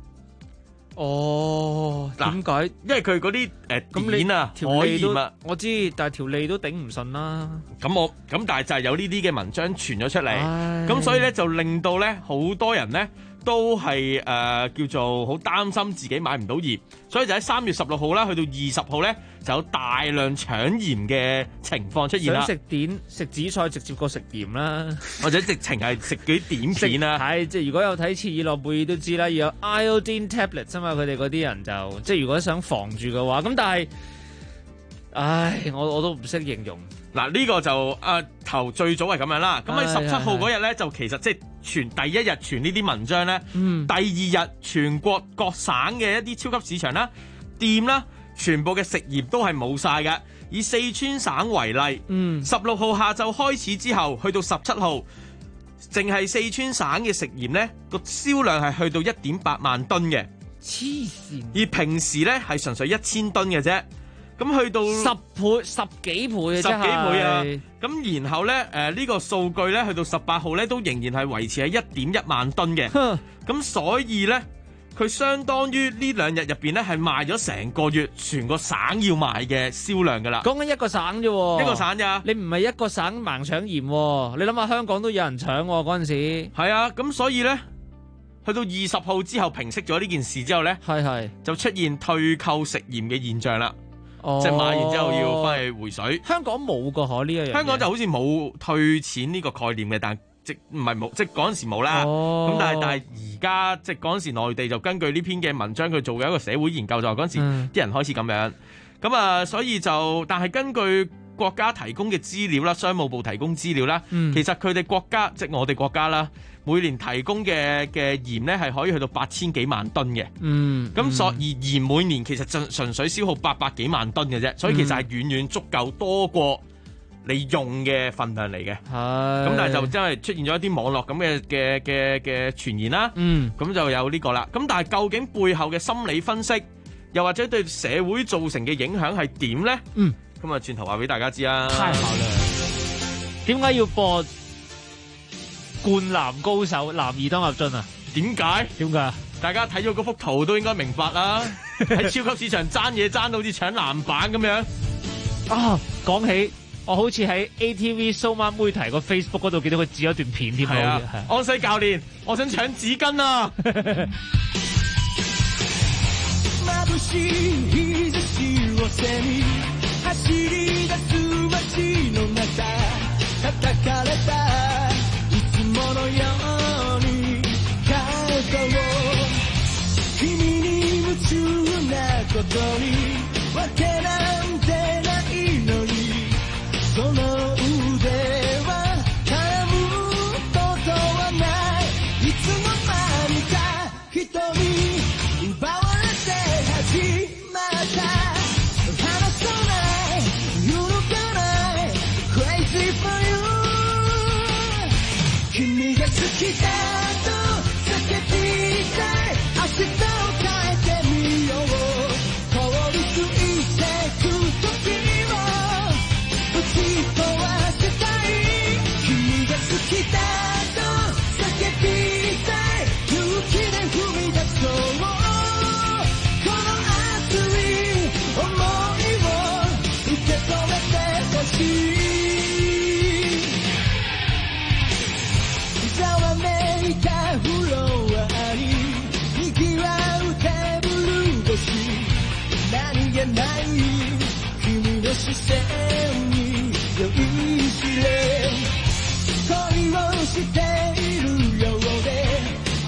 哦，點解？因為佢嗰啲碘啊、海鹽啊， 我知，但係條脷都頂唔順啦。 咁但係就係有呢啲嘅文章傳咗出嚟，咁所以咧就令到咧好多人咧都係叫做好擔心自己買唔到鹽，所以就喺3月16號啦，去到20號咧就有大量搶鹽嘅情況出現啦。 想食紫菜直接過食鹽啦， 或者直情係食嗰啲碘片啦。 係即係如果有睇切爾諾貝爾都知啦，要有 iodine tablets 啊嘛，佢哋嗰啲人就即係如果想防住嘅話，咁但係，我都唔識形容。 嗱，呢個就頭最早係咁樣啦。咁喺17號嗰日咧，就其實即係第一日傳呢啲文章咧，第二日全國各省嘅一啲超級市場啦、店啦，全部嘅食鹽都係冇晒嘅。以四川省為例，16號下晝開始之後，去到17號，淨係四川省嘅食鹽咧個銷量係去到1.8萬噸嘅， 黐線！ 而平時咧係純粹1000噸嘅啫。咁去到十幾倍啊！咁然後咧，呢個數據咧，去到18號咧，都仍然係維持喺1.1萬噸嘅。咁所以咧，佢相當於呢2日入邊咧，係賣咗成個月全個省要賣嘅銷量噶啦。 講緊一個省啫， 一個省咋？ 你唔係一個省盲搶鹽，你諗下香港都有人搶嗰陣時。 係啊，咁所以咧，去到20號之後平息咗呢件事之後咧，就出現退購食鹽嘅現象啦。即係買完之後要翻去回水。 香港冇個可呢一樣。 香港就好似冇退錢呢個概念嘅，但即唔係冇，即係嗰陣時冇啦。咁但係而家即係嗰陣時內地就根據呢篇嘅文章，佢做嘅一個社會研究就話嗰陣時啲人開始咁樣。咁所以就但係根據國家提供嘅資料啦，商務部提供資料啦，其實佢哋國家即係我哋國家啦，每年提供嘅鹽咧係可以去到8000幾萬噸嘅。咁而鹽每年其實純粹消耗800幾萬噸嘅啫，所以其實係遠遠足夠多過你用嘅份量嚟嘅。咁但係就真係出現咗一啲網絡咁嘅傳言啦。咁就有呢個啦。咁但係究竟背後嘅心理分析，又或者對社會造成嘅影響係點咧？咁轉頭話俾大家知啊！ 太好啦！點解要播灌籃高手男兒當入樽啊？ 點解？大家睇咗嗰幅圖都應該明白啦。喺超級市場爭嘢爭到好似搶籃板咁樣。 講起我好似喺 ATV 蘇媽妹提個 Facebook 嗰度見到佢剪咗段片添。 係啊，安西教練，我想搶紙巾啊！ 走り出す街の中叩かれたいつものように肩を君に夢中なことにわけなんてないのにその腕は絡むことはないいつの間にか人に奪われて始まった君が好きだと叫びたい明日を変えてみよう通り過ぎてく時をぶち壊せたい君が好きだと叫びたい勇気で踏み出そうこの熱い想いを受け止めてほしいフロアに賑わうテーブル越し何気ない君の視線に酔いしれ恋をしているようで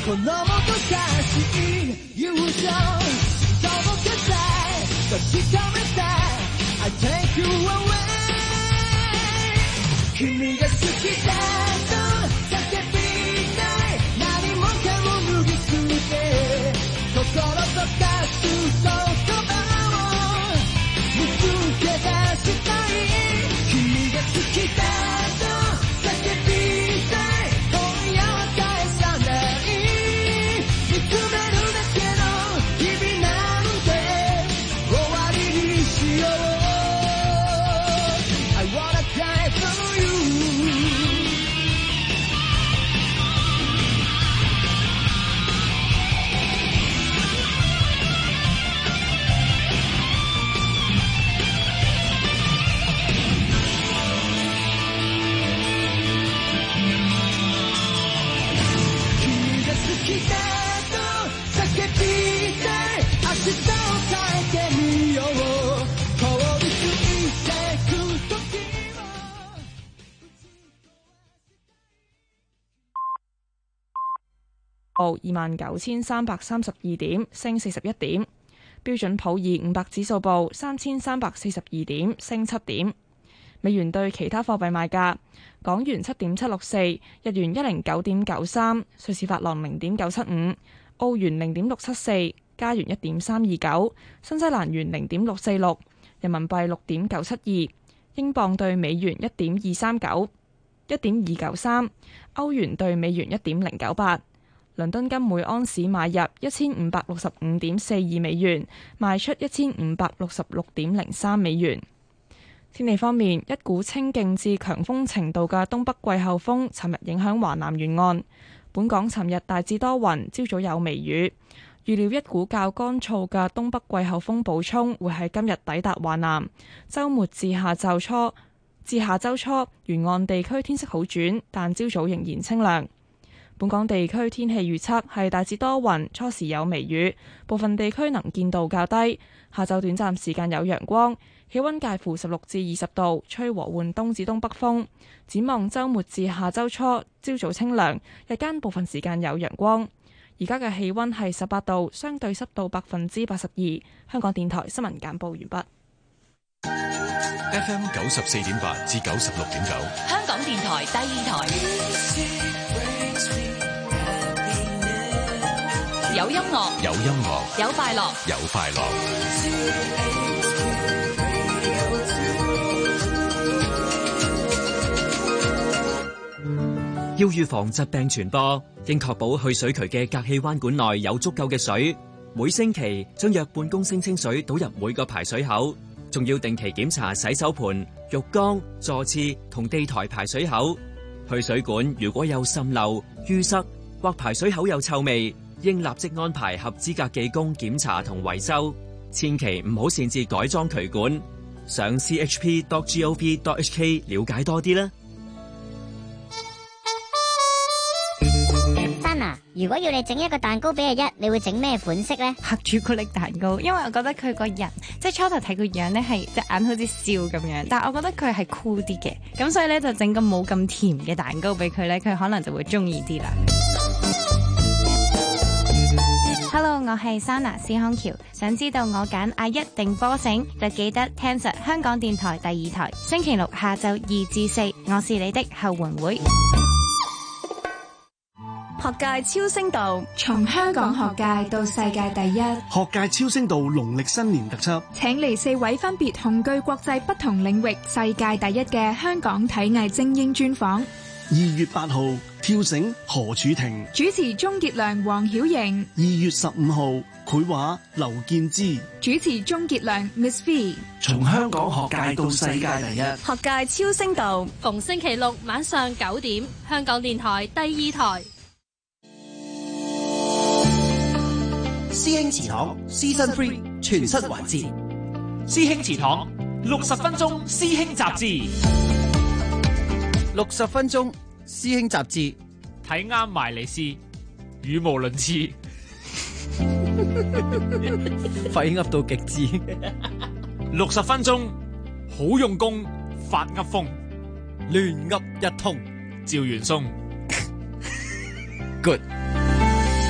このもどかしい友情届けたい確かめたい I take you away 君が好きだと叫びたい何もかも脱ぎ捨て心とかす言葉を見つけ出したい君が好きだと叫びたい今夜は返さない見つめるだけの日々なんて終わりにしよう I wanna die for you 報29,332點，升41點。標準普爾500指數報3,342點，升7點。美元對其他貨幣賣價：港元7.764，日元109.93，瑞士法郎0.975，澳元0.674，加元1.329，新西蘭元0.646，人民幣6.972，英鎊對美元1.293，歐元對美元1.098。倫敦金每安士買入1565.42美元，賣出1566.03美元。天氣方面，一股清勁至強風程度嘅東北季候風尋日影響華南沿岸。本港尋日大致多雲，朝早有微雨。預料一股較乾燥嘅東北季候風補充會喺今日抵達華南。週末至下週初，沿岸地區天色好轉，但朝早仍然清涼。本港地區天氣預測係大致多雲，初時有微雨，部分地區能見度較低。下晝短暫時間有陽光，氣溫介乎16至20度，吹和緩東至東北風。展望週末至下週初，朝早清涼，日間部分時間有陽光。而家嘅氣溫係18度，相對濕度82%。香港電台新聞簡報完畢。 FM 94.8至96.9， 香港電台第二台。有音樂， 有音樂， 有快樂， 有快樂。 要預防疾病傳播，應確保去水渠嘅隔氣彎管內有足夠嘅水。每星期將約半公升清水倒入每個排水口，仲要定期檢查洗手盆、浴缸、座廁同地台排水口。去水管如果有滲漏、淤塞或排水口有臭味，應立即安排合資格技工檢查同維修，千祈唔好擅自改裝渠管。上 chp.gov.hk 了解多啲啦。 如果要你整一個蛋糕俾日一，你會整咩款式呢？ 黑朱古力蛋糕，因為我覺得佢個人即係初頭睇個樣咧係隻眼好似笑咁樣，但係我覺得佢係酷啲嘅，咁所以咧就整個冇咁甜嘅蛋糕俾佢咧，佢可能就會中意啲啦。Hello， 我係珊娜施康橋，想知道我揀阿一定波繩，就記得聽實香港電台第二台，星期六下晝2至4，我是你的後援會。 學界超聲道，從香港學界到世界第一。 學界超聲道農曆新年特輯， 請嚟4位分別雄踞國際不同領域、世界第一嘅香港體藝精英專訪。 2月8號跳繩何柱霆， 主持鍾傑良、黃曉瑩。 2月15號繪畫劉建之， 主持鍾傑良 Miss V。 從香港學界到世界第一。 學界超聲道， 逢星期六晚上9點，香港電台第2台。 師兄祠堂 Season 3全新環節， 師兄祠堂60分鐘師兄雜誌 ，60分鐘師兄雜誌， 睇啱埋嚟試，語無倫次， 廢噏到極致 ，60分鐘好用功，發噏風， 亂噏一通， 趙元松 ，good。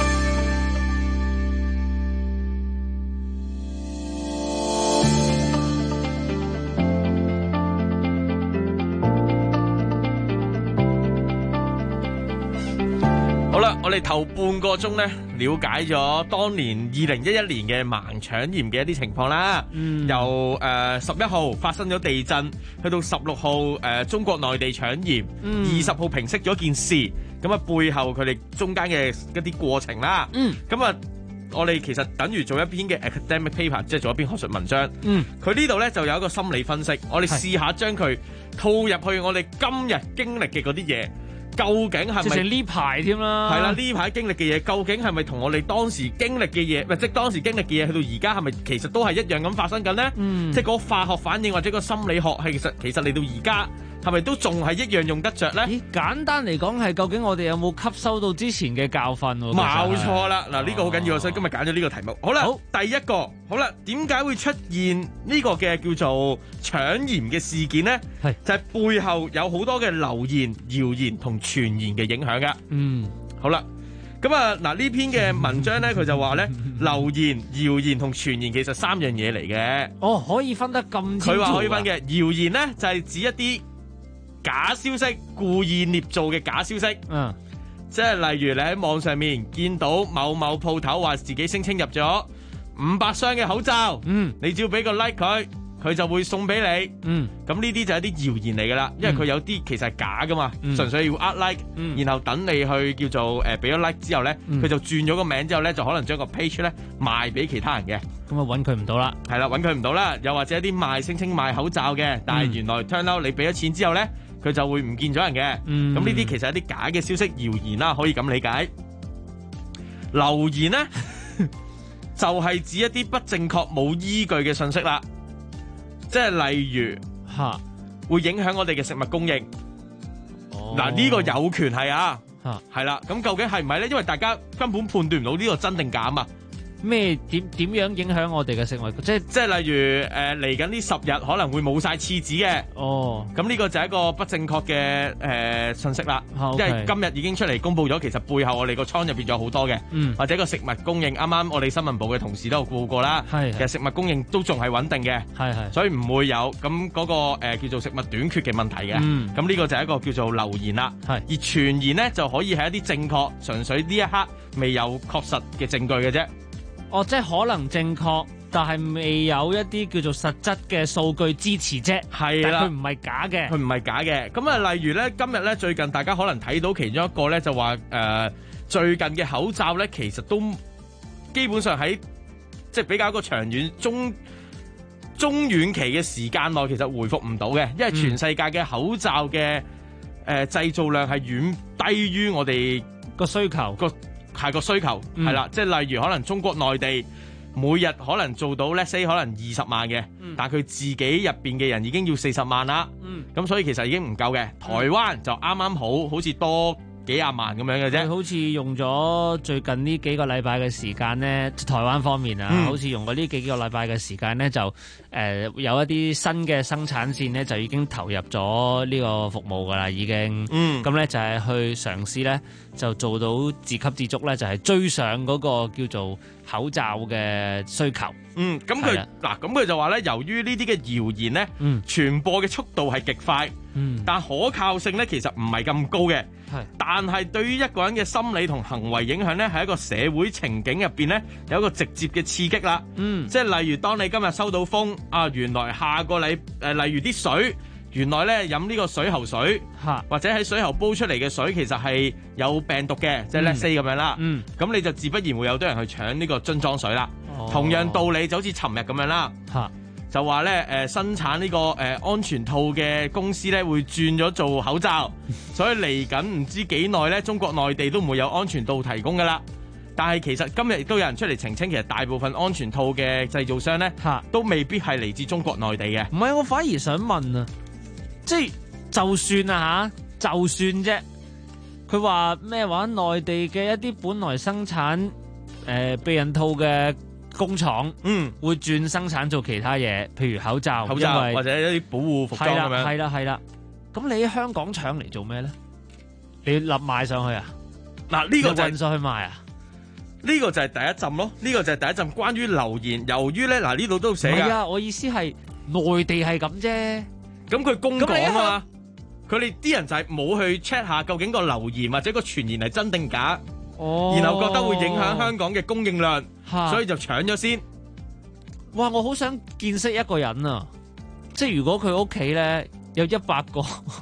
哋頭半個鐘咧了解咗當年2011年嘅盲腸炎嘅一啲情況啦。由11號發生咗地震，去到16號中國內地腸炎，20號平息咗件事。咁啊背後佢哋中間嘅一啲過程啦。咁啊我哋其實等於做一篇嘅 academic paper， 即係做一篇學術文章。佢呢度咧就有一個心理分析，我哋試下將佢套入去我哋今日經歷嘅嗰啲嘢。究竟係咪？直情呢排添啦。 係啦，呢排經歷嘅嘢，究竟係咪同我哋當時經歷嘅嘢，即係當時經歷嘅嘢，去到而家係咪其實都係一樣咁發生緊呢？即係嗰個化學反應或者個心理學係其實嚟到而家係咪都仲係一樣用得着呢？ 簡單嚟講係究竟我哋有冇吸收到之前嘅教訓？ 冇錯啦，嗱呢個好緊要，所以今日揀咗呢個題目。好啦，第一個好啦，點解會出現呢個嘅叫做腸炎嘅事件呢？就係背後有好多嘅流言、謠言同傳言嘅影響噶。好啦，咁啊嗱呢篇嘅文章咧，佢就話咧流言、謠言同傳言其實3樣嘢嚟嘅。 哦，可以分得咁清楚。 佢話可以分嘅，謠言咧就係指一啲假消息，故意捏造嘅假消息。即係例如你喺網上面見到某某鋪頭話自己聲稱入咗500箱嘅口罩，你只要俾個 like 佢就會送俾你。咁呢啲就係一啲謠言嚟噶啦，因為佢有啲其實係假噶嘛，純粹要呃 like，然後等你去叫做俾咗 like 之後咧，佢就轉咗個名之後咧，就可能將個 page 咧賣俾其他人嘅。 咁啊揾佢唔到啦。係啦， 揾佢唔到啦。又或者一啲聲稱賣口罩嘅，但係原來 turn out 你俾咗錢之後咧，佢就會唔見咗人嘅。咁呢啲其實係一啲假嘅消息、謠言啦，可以咁理解。流言咧就係指一啲不正確、冇依據嘅信息啦。即係例如會影響我哋嘅食物供應。嗱呢個有權係係啦。咁究竟係唔係咧？因為大家根本判斷唔到呢個真定假啊。 咩點樣影響我哋嘅食物？即係例如嚟緊呢10日可能會冇晒廁紙嘅。咁呢個就係一個不正確嘅信息啦。因為今日已經出嚟公佈咗，其實背後我哋個倉入邊仲有好多嘅，或者個食物供應。啱啱我哋新聞部嘅同事都有報過啦。其實食物供應都仲係穩定嘅，所以唔會有咁嗰個叫做食物短缺嘅問題嘅。咁呢個就係一個叫做流言啦。而傳言呢，就可以係一啲正確，純粹呢一刻未有確實嘅證據嘅啫。 即係可能正確，但係未有一啲叫做實質嘅數據支持啫。係啦，佢唔係假嘅。佢唔係假嘅。咁啊，例如咧，今日咧最近大家可能睇到其中一個咧，就話最近嘅口罩咧，其實都基本上喺即係比較一個長遠中遠期嘅時間內，其實回復唔到嘅，因為全世界嘅口罩嘅製造量係遠低於我哋個需求個需求係啦，即係例如可能中國內地每日可能做到 let's say 可能20萬嘅，但係佢自己入邊嘅人已經要40萬啦。咁所以其實已經唔夠嘅。台灣就啱啱好似多幾廿萬咁樣嘅啫。 好似用咗最近呢幾個禮拜嘅時間呢，台灣方面啊，好似用過呢幾個禮拜嘅時間呢，就有一啲新嘅生產線呢，就已經投入咗呢個服務噶啦，已經。咁呢就係去嘗試呢，就做到自給自足呢，就係追上嗰個叫做口罩嘅需求。 咁佢就話呢，由於呢啲嘅謠言呢，傳播嘅速度係極快，但可靠性呢其實唔係咁高嘅。但係對於一個人嘅心理同行為影響呢，係一個社會情景入邊呢，有一個直接嘅刺激啦。即係例如當你今日收到風啊，原來下個例如啲水，原來呢飲呢個水喉水，或者喺水喉煲出嚟嘅水其實係有病毒嘅，即係 let's say 咁樣啦。咁你就自不然會有多人去搶呢個樽裝水啦。同樣道理就好似尋日咁樣啦。就話咧生產呢個安全套嘅公司咧會轉咗做口罩，所以嚟緊唔知幾耐咧，中國內地都唔會有安全套提供噶啦。但係其實今日亦都有人出嚟澄清，其實大部分安全套嘅製造商咧都未必係嚟自中國內地嘅。 唔係，我反而想問啊，即係就算啊嚇，就算啫，佢話咩話內地嘅一啲本來生產避孕套嘅工廠會轉生產做其他嘢，譬如口罩或者一啲保護服裝咁樣。 係啦。咁你喺香港搶嚟做咩咧？你立賣上去啊？ 嗱，呢個就運上去賣啊？ 呢個就係第一陣咯。呢個就係第一陣關於流言。由於咧呢度都寫㗎。 係啊，我意思係內地係咁啫。 咁佢公講啊嘛，佢哋啲人就係冇去 check 下究竟個流言或者個傳言係真定假。 然後覺得會影響香港嘅供應量，所以就搶咗先。 哇！我好想見識一個人啊，即係如果佢屋企咧有100個，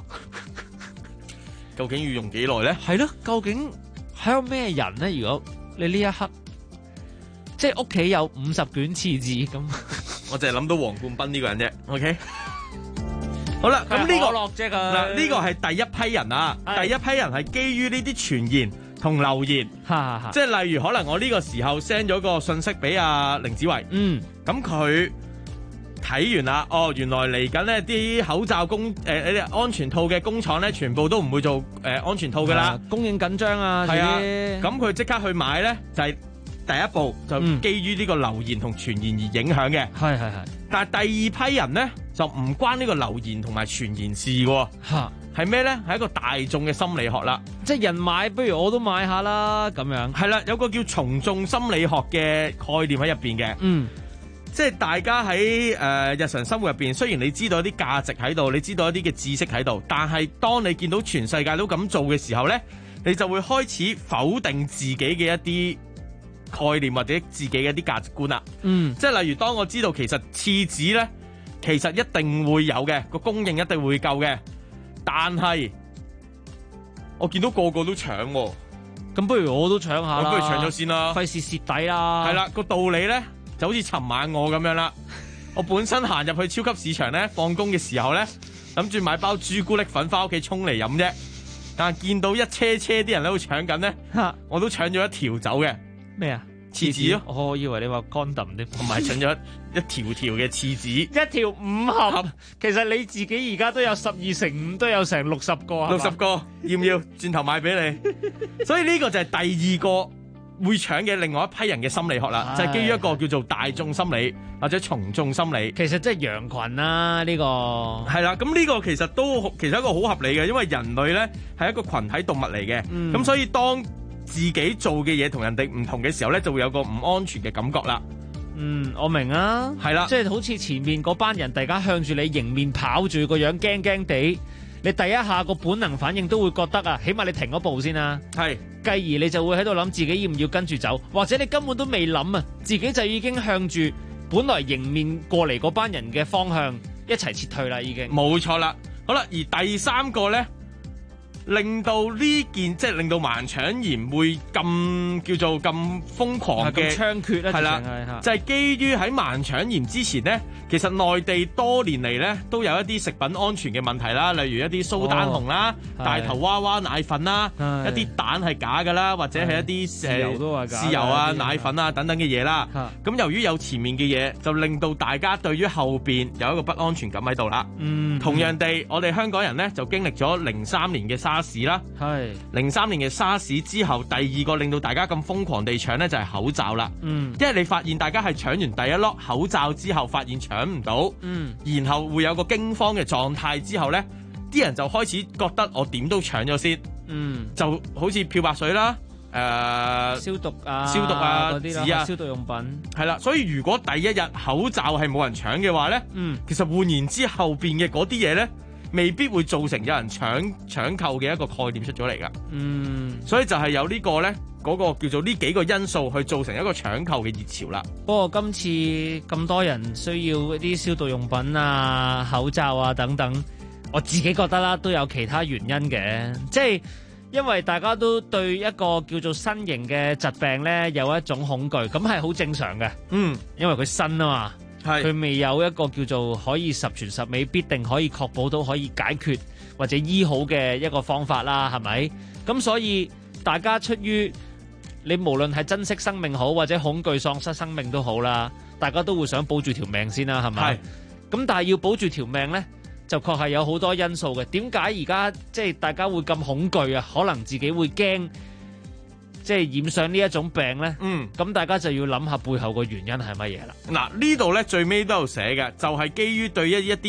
究竟要用幾耐咧？ 係咯，究竟係個咩人咧？如果你呢一刻即係屋企有50卷廁紙咁， 我淨係諗到黃冠斌呢個人啫。OK， 好啦，咁呢個嗱呢個係第一批人啊，第一批人係基於呢啲傳言同留言，即係例如可能我呢個時候 send 咗個信息俾阿凌子維，咁佢睇完啦，原來嚟緊呢啲口罩安全套嘅工廠咧，全部都唔會做安全套噶啦， 供應緊張啊， 係啊，咁佢即刻去買咧，就係第一步就基於呢個流言同傳言而影響嘅， 係， 但係第二批人咧就唔關呢個流言同埋傳言事嘅，係咩咧？係一個大眾嘅心理學啦， 即係人買，不如我都買下啦，咁樣係啦，有個叫從眾心理學嘅概念喺入邊嘅，即係大家喺日常生活入邊，雖然你知道一啲價值喺度，你知道一啲嘅知識喺度，但係當你見到全世界都咁做嘅時候咧，你就會開始否定自己嘅一啲概念或者自己嘅一啲價值觀啦。即係例如當我知道其實廁紙咧，其實一定會有嘅，個供應一定會夠嘅，但係我見到個個都搶喎， 咁不如我都搶下啦， 不如搶咗先啦， 費事蝕底啦。 係啦，個道理咧就好似尋晚我咁樣啦，我本身行入去超級市場咧，放工嘅時候咧，諗住買包朱古力粉翻屋企沖嚟飲啫，但係見到一車啲人喺度搶緊咧，我都搶咗一條走嘅。 咩啊？ 廁紙咯， 我以為你話 condom 添， 唔係搶咗一條嘅廁紙， 一條5盒。其實你自己而家都有12×5，都有成60個 ，60個，要唔要轉頭買俾你？所以呢個就係第二個會搶嘅另外一批人嘅心理學啦，就係基於一個叫做大眾心理或者從眾心理。 其實即係羊群啦，呢個係啦。咁呢個其實一個好合理嘅，因為人類咧係一個群體動物嚟嘅，咁所以當自己做嘅嘢同人哋唔同嘅時候咧，就會有個唔安全嘅感覺啦。 我明啊， 係啦， 即係好似前面嗰班人，大家向住你迎面跑住個樣，驚驚地，你第一下個本能反應都會覺得啊，起碼你停一步先啦。 係， 繼而你就會喺度諗自己要唔要跟住走，或者你根本都未諗啊，自己就已經向住本來迎面過嚟嗰班人嘅方向一齊撤退啦，已經。 冇錯啦。好啦，而第三個咧，令到呢件即係令到盲腸炎會咁叫做咁瘋狂嘅猖獗咧， 係啦，就係基於喺盲腸炎之前咧，其實內地多年嚟咧都有一啲食品安全嘅問題啦，例如一啲蘇丹紅啦、大頭娃娃奶粉啦、一啲蛋係假㗎啦，或者係一啲豉油啊、奶粉啊等等嘅嘢啦。咁由於有前面嘅嘢，就令到大家對於後邊有一個不安全感喺度啦。同樣地，我哋香港人咧就經歷咗03年嘅沙士啦，係03年嘅沙士之後，第二個令到大家咁瘋狂地搶呢，就係口罩啦。因為你發現大家係搶完第一粒口罩之後，發現搶唔到，然後會有個驚慌嘅狀態之後呢，啲人就開始覺得我點都搶咗先，就好似漂白水啦、 消毒啊嗰啲紙啊、 消毒用品係啦。所以如果第一日口罩係冇人搶嘅話呢，其實換言之後邊嘅嗰啲嘢呢，未必會造成有人搶購嘅一個概念出咗嚟噶，所以就係有呢個咧，嗰個叫做呢幾個因素去造成一個搶購嘅熱潮啦。 不過今次咁多人需要一啲消毒用品啊、口罩啊等等，我自己覺得啦，都有其他原因嘅，即係因為大家都對一個叫做新型嘅疾病咧有一種恐懼，咁係好正常嘅。因為佢新啊嘛。佢未有一個叫做可以十全十美，必定可以確保到可以解決或者醫好嘅一個方法啦，係咪？咁所以大家出於你無論係珍惜生命好，或者恐懼喪失生命都好啦，大家都會想保住條命先啦，係咪？咁但係要保住條命呢，就確係有好多因素嘅。點解而家即係大家會咁恐懼啊？可能自己會驚。即係染上呢一種病咧，咁大家就要諗下背後個原因係乜嘢啦。 嗱，呢度咧最尾都有寫嘅，就係基於對一啲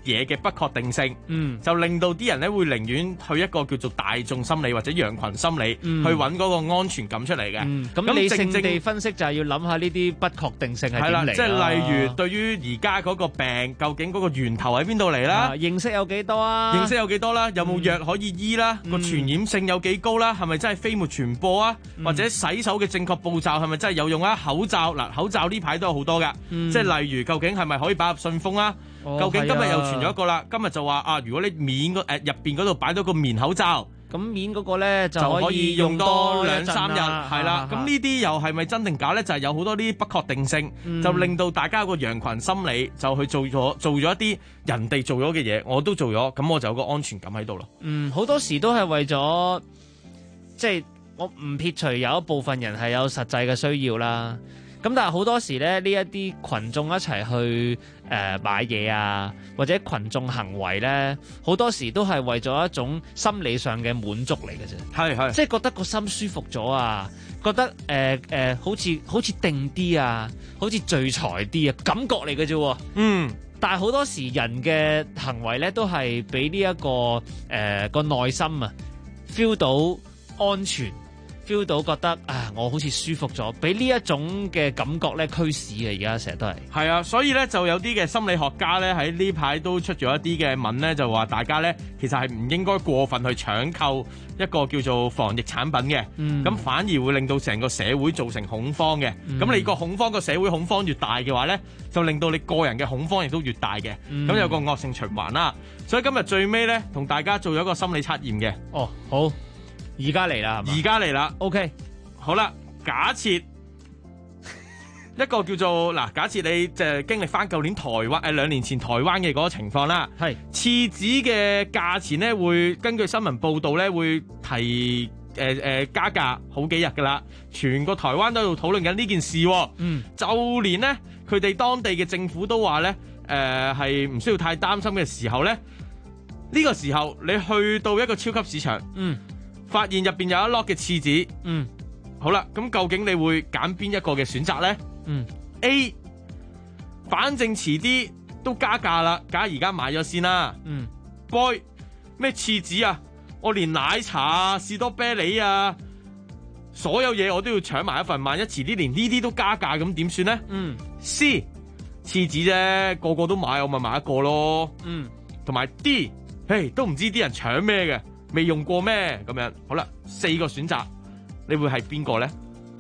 嘢嘅不確定性，就令到啲人咧會寧願去一個叫做大眾心理或者羊群心理，去揾嗰個安全感出嚟嘅。 咁理性地分析就係要諗下呢啲不確定性係點嚟。 即係例如對於而家嗰個病，究竟嗰個源頭喺邊度嚟啦？ 認識有幾多啊？ 認識有幾多啦？有冇藥可以醫啦？個傳染性有幾高啦？係咪真係飛沫傳播啊？或者洗手嘅正確步驟係咪真係有用啊？口罩嗱，口罩呢排都有好多㗎，即係例如究竟係咪可以擺入信封啊？究竟今日又傳咗一個啦，今日就話啊，如果你面入邊嗰度擺到個棉口罩， 咁面嗰個咧就可以用多2-3日，係啦。咁呢呢啲又係咪真定假咧？就係有好多呢啲不確定性，就令到大家個羊群心理就去做咗一啲人哋做咗嘅嘢，我都做咗，咁我就有個安全感喺度咯。 好多時都係為咗，即係我唔撇除有一部分人係有實際嘅需要啦。咁但係好多時咧，呢一啲群眾一齊去買嘢啊，或者群眾行為咧，好多時都係為咗一種心理上嘅滿足嚟嘅啫。係，即係覺得個心舒服咗啊，覺得好似定啲啊，好似聚財啲啊，感覺嚟嘅啫。但係好多時人嘅行為咧，都係俾呢一個個內心啊 feel 到安全。feel 到覺得啊，我好似舒服咗，俾呢一種嘅感覺咧驅使嘅，而家成日都係。係啊，所以咧就有啲嘅心理學家咧喺呢排都出咗一啲嘅文咧，就話大家咧其實係唔應該過分去搶購一個叫做防疫產品嘅，咁反而會令到成個社會造成恐慌嘅。咁你個恐慌個社會恐慌越大嘅話咧，就令到你個人嘅恐慌亦都越大嘅。咁有個惡性循環啦。所以今日最尾咧同大家做咗一個心理測驗嘅。哦，好。而家嚟啦，係嘛？而家嚟啦 ，OK， 好啦。假設一個叫做嗱，假設你就經歷翻舊年台灣2年前台灣嘅嗰個情況啦，係廁紙嘅價錢咧會根據新聞報導咧會提加價好幾日噶啦，全個台灣都喺度討論緊呢件事。就連咧佢哋當地嘅政府都話咧係唔需要太擔心嘅時候咧，呢個時候你去到一個超級市場，發現入邊有一粒嘅廁紙，好啦，咁究竟你會揀邊一個嘅選擇呢？A， 反正遲啲都加價啦，梗係而家買咗先啦。Boy， 咩廁紙啊？我連奶茶啊、士多啤梨啊，所有嘢我都要搶埋一份，萬一遲啲連呢啲都加價，咁點算呢？C， 廁紙啫，個個都買，我咪買一個咯。同埋 D， 都唔知啲人搶咩嘅。未用過咩咁樣？好啦，4個選擇，你會係邊個咧？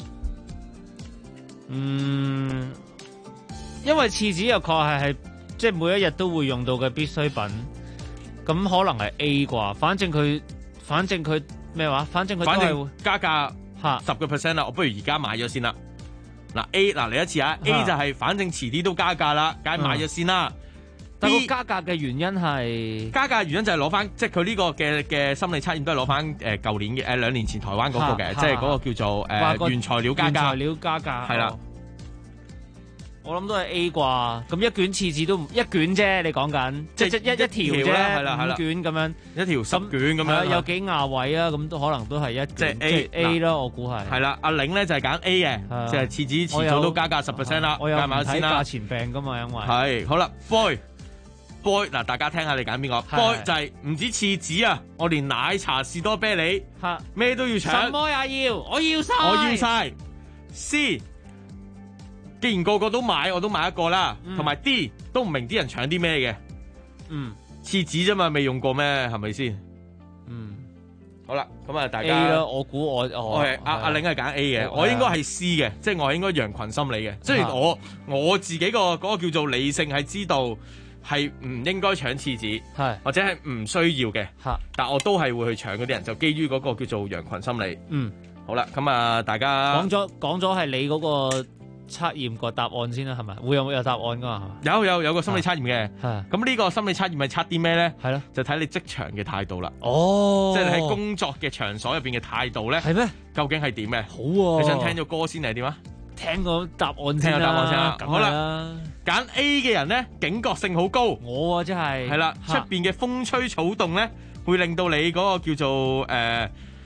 因為廁紙又確係即係每一日都會用到嘅必需品，咁可能係 A 啩。反正佢咩話？反正佢都係加價10%啦。我不如而家買咗先啦。嗱 A， 嗱嚟一次啊 ，A 就係反正遲啲都加價啦，梗係買咗先啦。 但個加價嘅原因係加價嘅原因就係攞翻，即係佢呢個嘅心理測驗都係攞翻舊年嘅2年前台灣嗰個嘅，即係嗰個叫做原材料加價。原材料加價係啦， 我諗都係 A 啩。咁一卷廁紙都一卷啫，你講緊即係一條啫，係啦，5卷咁樣，一條10卷咁樣，有幾亞位啊？咁都可能都係一即係 A 咯，我估係。係啦，阿玲咧就係揀 A 嘅，就係廁紙遲早都加價10%啦。我有唔睇價錢病噶嘛，因為係好啦 ，Boy 嗱，大家聽下你揀邊個 ？Boy 就係唔止廁紙啊，我連奶茶、士多啤梨咩都要搶， 什麼也要，我要晒。 C， 既然個個都買，我都買一個啦。同埋 D 都唔明啲人搶啲咩嘅。廁紙啫嘛，未用過咩？係咪先？好啦，咁啊，大家 A 啦，我估我係阿玲係揀 A 嘅，我應該係 C 嘅，即係我係應該羊群心理嘅。雖然我自己嗰個叫做理性係知道。係唔應該搶廁紙，或者係唔需要嘅，但我都係會去搶嗰啲人，就基於嗰個叫做羊群心理。好啦，咁啊，大家講咗係你嗰個測驗個答案先啦，係咪？會有答案噶嘛？ 有個心理測驗嘅，咁呢個心理測驗係測啲咩咧？係咯，就睇你職場嘅態度啦。即係你喺工作嘅場所入邊嘅態度咧，係咩？究竟係點嘅？好喎，你想聽咗歌先定係點啊？ 聽個答案先啦， 好啦，揀 A 嘅人咧，警覺性好高。 我真係係啦，出邊嘅風吹草動咧，會令到你嗰個叫做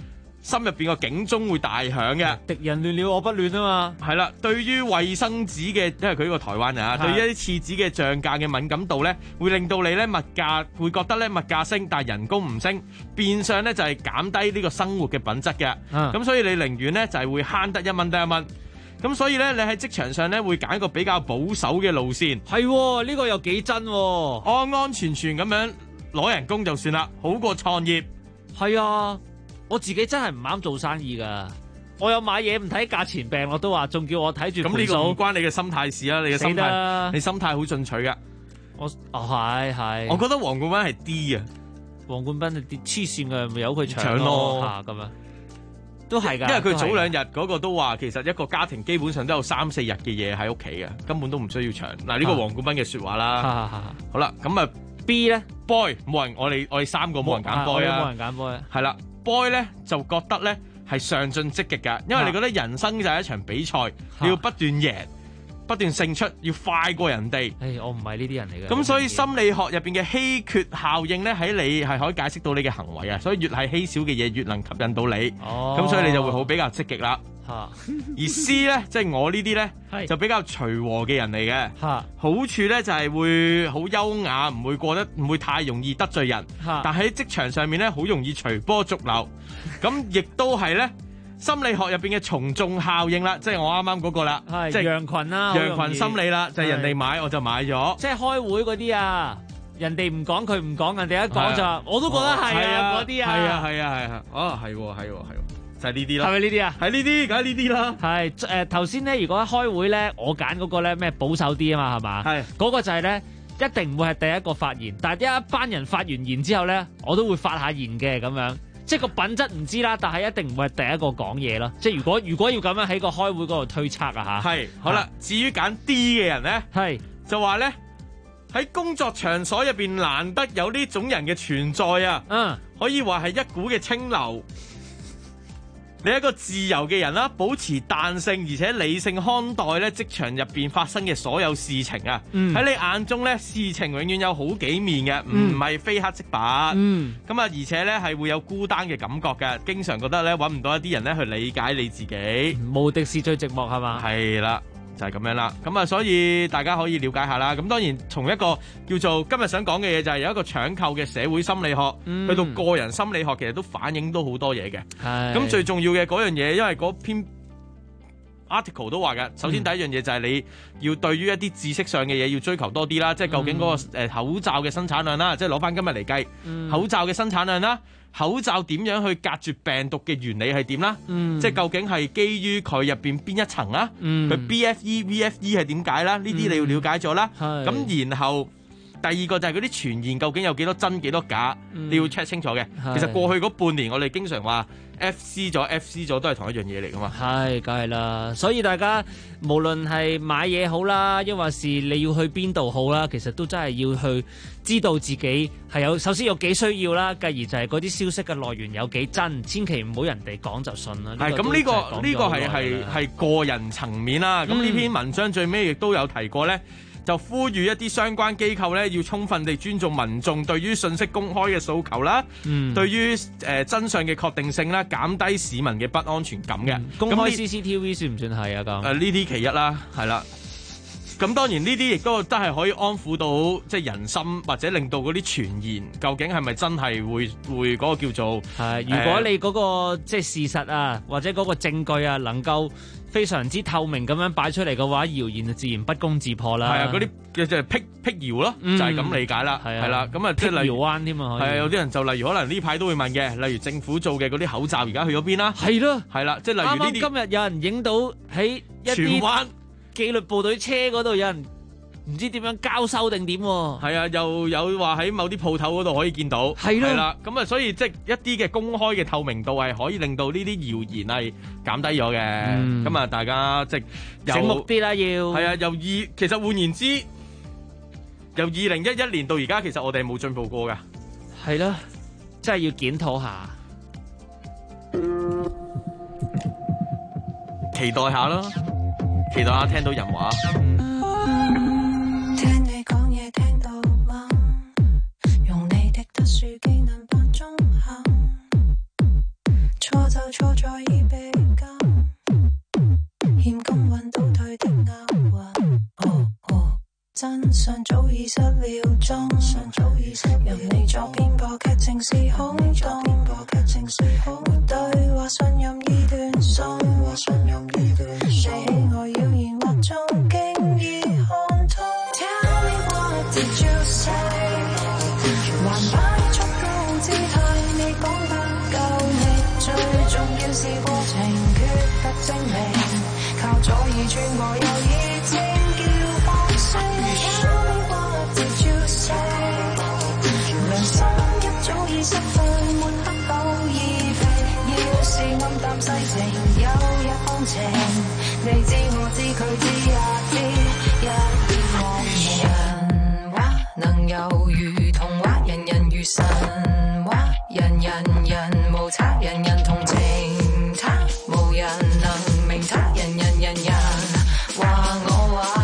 心入邊個警鐘會大響嘅。 敵人亂了我不亂啊嘛。 係啦，對於衛生紙嘅，因為佢呢個台灣人啊，對於一啲廁紙嘅漲價嘅敏感度咧，會令到你咧物價會覺得咧物價升，但係人工唔升，變相咧就係減低呢個生活嘅品質嘅。咁所以你寧願咧就係會慳得一蚊得一蚊。咁所以咧，你喺職場上咧會揀一個比較保守嘅路線。 係呢個又幾真喎， 安安全全咁樣攞人工就算啦，好過創業。 係啊，我自己真係唔啱做生意㗎。我有買嘢唔睇價錢病，我都話，仲叫我睇住盤數。 咁呢個唔關你嘅心態事啊，你嘅心態，你心態好進取㗎。 係。 我覺得黃冠斌係 D 啊， 黃冠斌係啲黐線嘅，咪由佢搶咯咁樣。都係㗎， 因為佢早兩日嗰個都話，其實一個家庭基本上都有3-4日嘅嘢喺屋企嘅，根本都唔需要搶。嗱，呢個黃冠斌嘅説話啦。好啦，咁啊 B 咧 ，boy 冇人，我哋三個冇人揀 boy 啊， 冇人揀 boy 啊。 係啦 ，boy 咧就覺得咧係上進積極㗎，因為你覺得人生就係一場比賽，你要不斷贏。不斷勝出，要快過人哋。 我唔係呢啲人嚟嘅。 咁所以心理學入邊嘅稀缺效應咧，喺你係可以解釋到你嘅行為啊。所以越係稀少嘅嘢，越能吸引到你。咁所以你就會好比較積極啦。而 C 咧，即係我呢啲咧，就比較隨和嘅人嚟嘅。好處咧就係會好優雅，唔會太容易得罪人。但喺職場上面咧，好容易隨波逐流。咁亦都係咧。心理學入邊嘅從眾效應啦，即係我啱啱嗰個啦，即係羊群啦， 羊群心理啦，就係人哋買我就買咗。 即係開會嗰啲啊，人哋唔講佢唔講，人哋一講就我都覺得係啊嗰啲啊。 係啊，係就係呢啲啦。 係咪呢啲啊？ 係呢啲，梗係呢啲啦。 係頭先咧，如果一開會咧，我揀嗰個咧咩保守啲啊嘛，係嘛？係嗰個就係咧，一定唔會係第一個發言，但係一班人發完言之後咧，我都會發下言嘅咁樣。即係個品質唔知啦，但係一定唔會係第一個講嘢咯。即係如果要咁樣喺個開會嗰度推測啊嚇。係好啦，至於揀 D 嘅人咧，就話咧喺工作場所入邊難得有呢種人嘅存在啊，可以話係一股嘅清流。你係一個自由嘅人啦，保持彈性而且理性看待咧職場入邊發生嘅所有事情啊。喺你眼中咧，事情永遠有好幾面嘅，唔係非黑即白。咁啊，而且咧係會有孤單嘅感覺嘅，經常覺得咧揾唔到一啲人咧去理解你自己。 無敵是最寂寞係嘛？ 係啦。就係咁樣啦，咁啊，所以大家可以了解下啦。咁當然從一個叫做今日想講嘅嘢，就係有一個搶購嘅社會心理學，去到個人心理學，其實都反映到好多嘢嘅。咁最重要嘅嗰樣嘢，因為嗰篇 article 都話嘅，首先第一樣嘢就係你要對於一啲知識上嘅嘢要追求多啲啦，即係究竟嗰個口罩嘅生產量啦，即係攞翻今日嚟計，口罩嘅生產量啦。口罩點樣去隔絕病毒嘅原理係點啦？即係究竟係基於佢入邊邊一層啦？佢 BFE、VFE 係點解啦？呢啲你要了解咗啦。咁然後第二個就係嗰啲傳言究竟有幾多真幾多假，你要 check 清楚嘅。其實過去嗰半年我哋經常話 FC 咗都係同一樣嘢嚟噶嘛。 係，梗係啦。所以大家無論係買嘢好啦，抑或是你要去邊度好啦，其實都真係要去知道自己係首先有幾需要啦，繼而就係嗰啲消息嘅來源有幾真，千祈唔好人哋講就信啦。 係咁，呢個係個人層面啦。咁呢篇文章最尾亦都有提過咧。就呼籲一啲相關機構咧，要充分地尊重民眾對於信息公開嘅訴求啦，對於真相嘅確定性啦，減低市民嘅不安全感嘅。 公開 CCTV 算唔算係啊？咁呢啲其一啦，係啦。咁當然呢啲亦都係可以安撫到即係人心，或者令到嗰啲傳言究竟係咪真係會嗰個叫做係？如果你嗰個即係事實啊，或者嗰個證據啊，能夠非常之透明咁樣擺出嚟嘅話，謠言就自然不攻自破啦。 係啊，嗰啲嘅就係辟謠咯，就係咁理解啦。係啦，咁啊即係例如灣添啊， 係啊，有啲人就例如可能呢排都會問嘅，例如政府做嘅嗰啲口罩而家去咗邊啦？ 係咯， 係啦，即係例如呢啲。 啱啱今日有人影到喺一啲紀律部隊車嗰度有人唔知點樣交收定點？ 係啊，又有話喺某啲鋪頭嗰度可以見到。係啦，咁啊，所以即係一啲嘅公開嘅透明度係可以令到呢啲謠言係減低咗嘅。咁啊，大家即係醒目啲啦，要係啊，其實換言之，由2011年到而家，其實我哋冇進步過㗎。 係啦，真係要檢討下， 期待下咯。期待下聽到人話， 聽你講嘢聽到嗎？用你的特殊技能幫中肯，錯就錯。 真相早已失了蹤，任你作編播劇情是空洞，對話信任已斷送，你喜愛謠言惑眾經已看通。Tell me what did you say？ 還擺出高姿態，你講不夠力，最重要是過程缺乏證明，靠左耳穿過右耳尖叫放聲。Tell me what did you say？ 良心一早已失去，抹黑到已肥，要是暗淡世情，有日放晴，你知我知佢知也知，一點莫名。人話能有如童話，人人如神話，人無差，人人同情他，無人能明他，人話我話。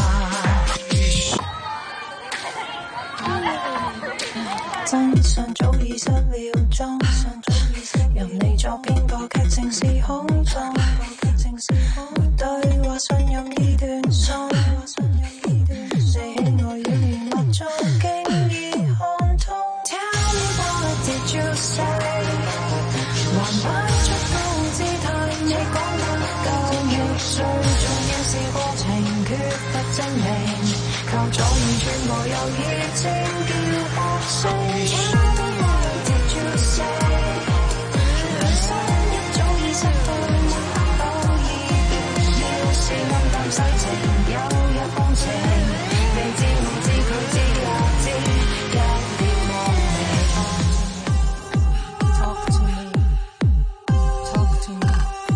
真相早已失了蹤，任你作編播劇情是空洞，對話信任已斷送，你喜愛語言惑眾經已看通。Tell me what did you say？ 還擺出高姿態，你講得夠力，最重要是過程缺乏證明，靠左耳穿過右耳尖叫發聲。Tell me what did you say？ 良心一早已失去，抹黑到已肥，要是暗淡世情，有日放晴，你知我知佢知也知，一點莫名。Talk to me, talk to me,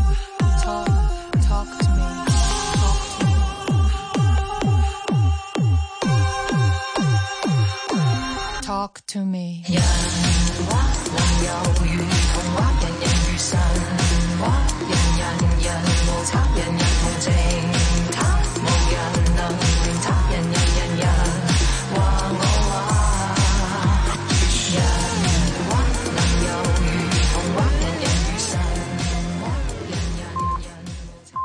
talk to me, talk to me。 人話能有如童話，人人如神話，人無差，人人同情他，無人能明他，人話我話。人話能有如童話，人人如神話，人無差。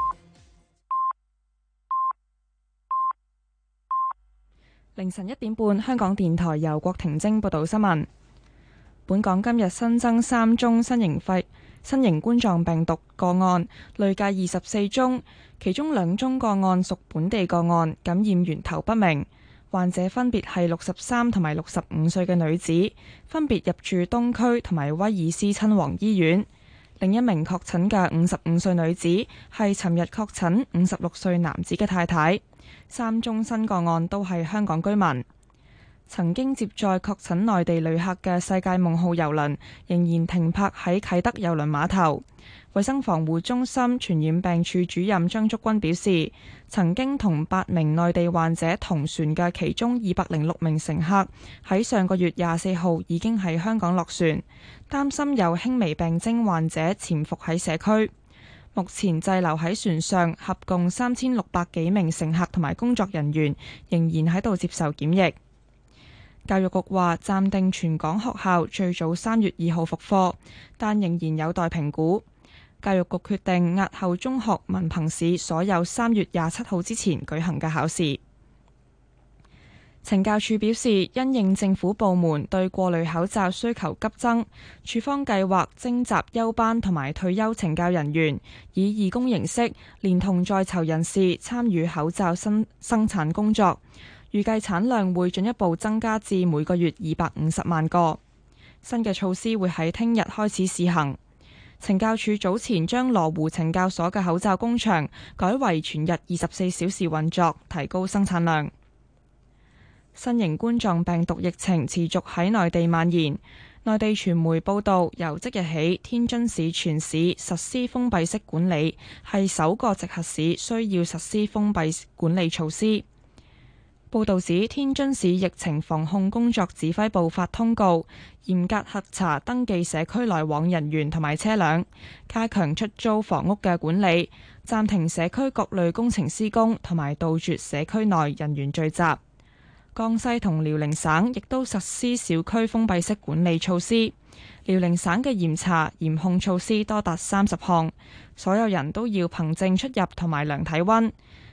凌晨1點半，香港電台由郭婷晶報道新聞。本港今日新增3宗新型冠狀病毒個案，累計24宗，其中2宗個案屬本地個案，感染源頭不明。患者分別係63同埋65歲嘅女子，分別入住東區同埋威爾斯親王醫院。另一名確診嘅55歲女子係尋日確診56歲男子嘅太太。3宗新個案都係香港居民。曾經接載確診內地旅客嘅世界夢號郵輪仍然停泊喺啟德郵輪碼頭。衛生防護中心傳染病處主任張竹君表示，曾經同8名內地患者同船嘅其中206名乘客喺上個月24號已經喺香港落船，擔心有輕微病徵患者潛伏喺社區。目前滯留喺船上合共3600幾名乘客同埋工作人員仍然喺度接受檢疫。教育局話暫定全港學校最早3月2號復課，但仍然有待評估。教育局決定押後中學文憑試所有3月27號之前舉行嘅考試。懲教署表示，因應政府部門對過濾口罩需求急增，署方計劃徵集休班同埋退休懲教人員，以義工形式連同在囚人士參與口罩生產工作。預計產量會進一步增加至每個月250萬個。新嘅措施會喺聽日開始試行。懲教署早前將羅湖懲教所嘅口罩工場改為全日24小時運作，提高生產量。新型冠狀病毒疫情持續喺內地蔓延。內地傳媒報道，由即日起，天津市全市實施封閉式管理，係首個直轄市需要實施封閉管理措施。報導指，天津市疫情防控工作指揮部發通告，嚴格核查登記社區來往人員同埋車輛，加強出租房屋嘅管理，暫停社區各類工程施工，同埋杜絕社區內人員聚集。江西同遼寧省亦都實施小區封閉式管理措施。遼寧省嘅嚴查嚴控措施多達30項，所有人都要憑證出入同埋量體溫。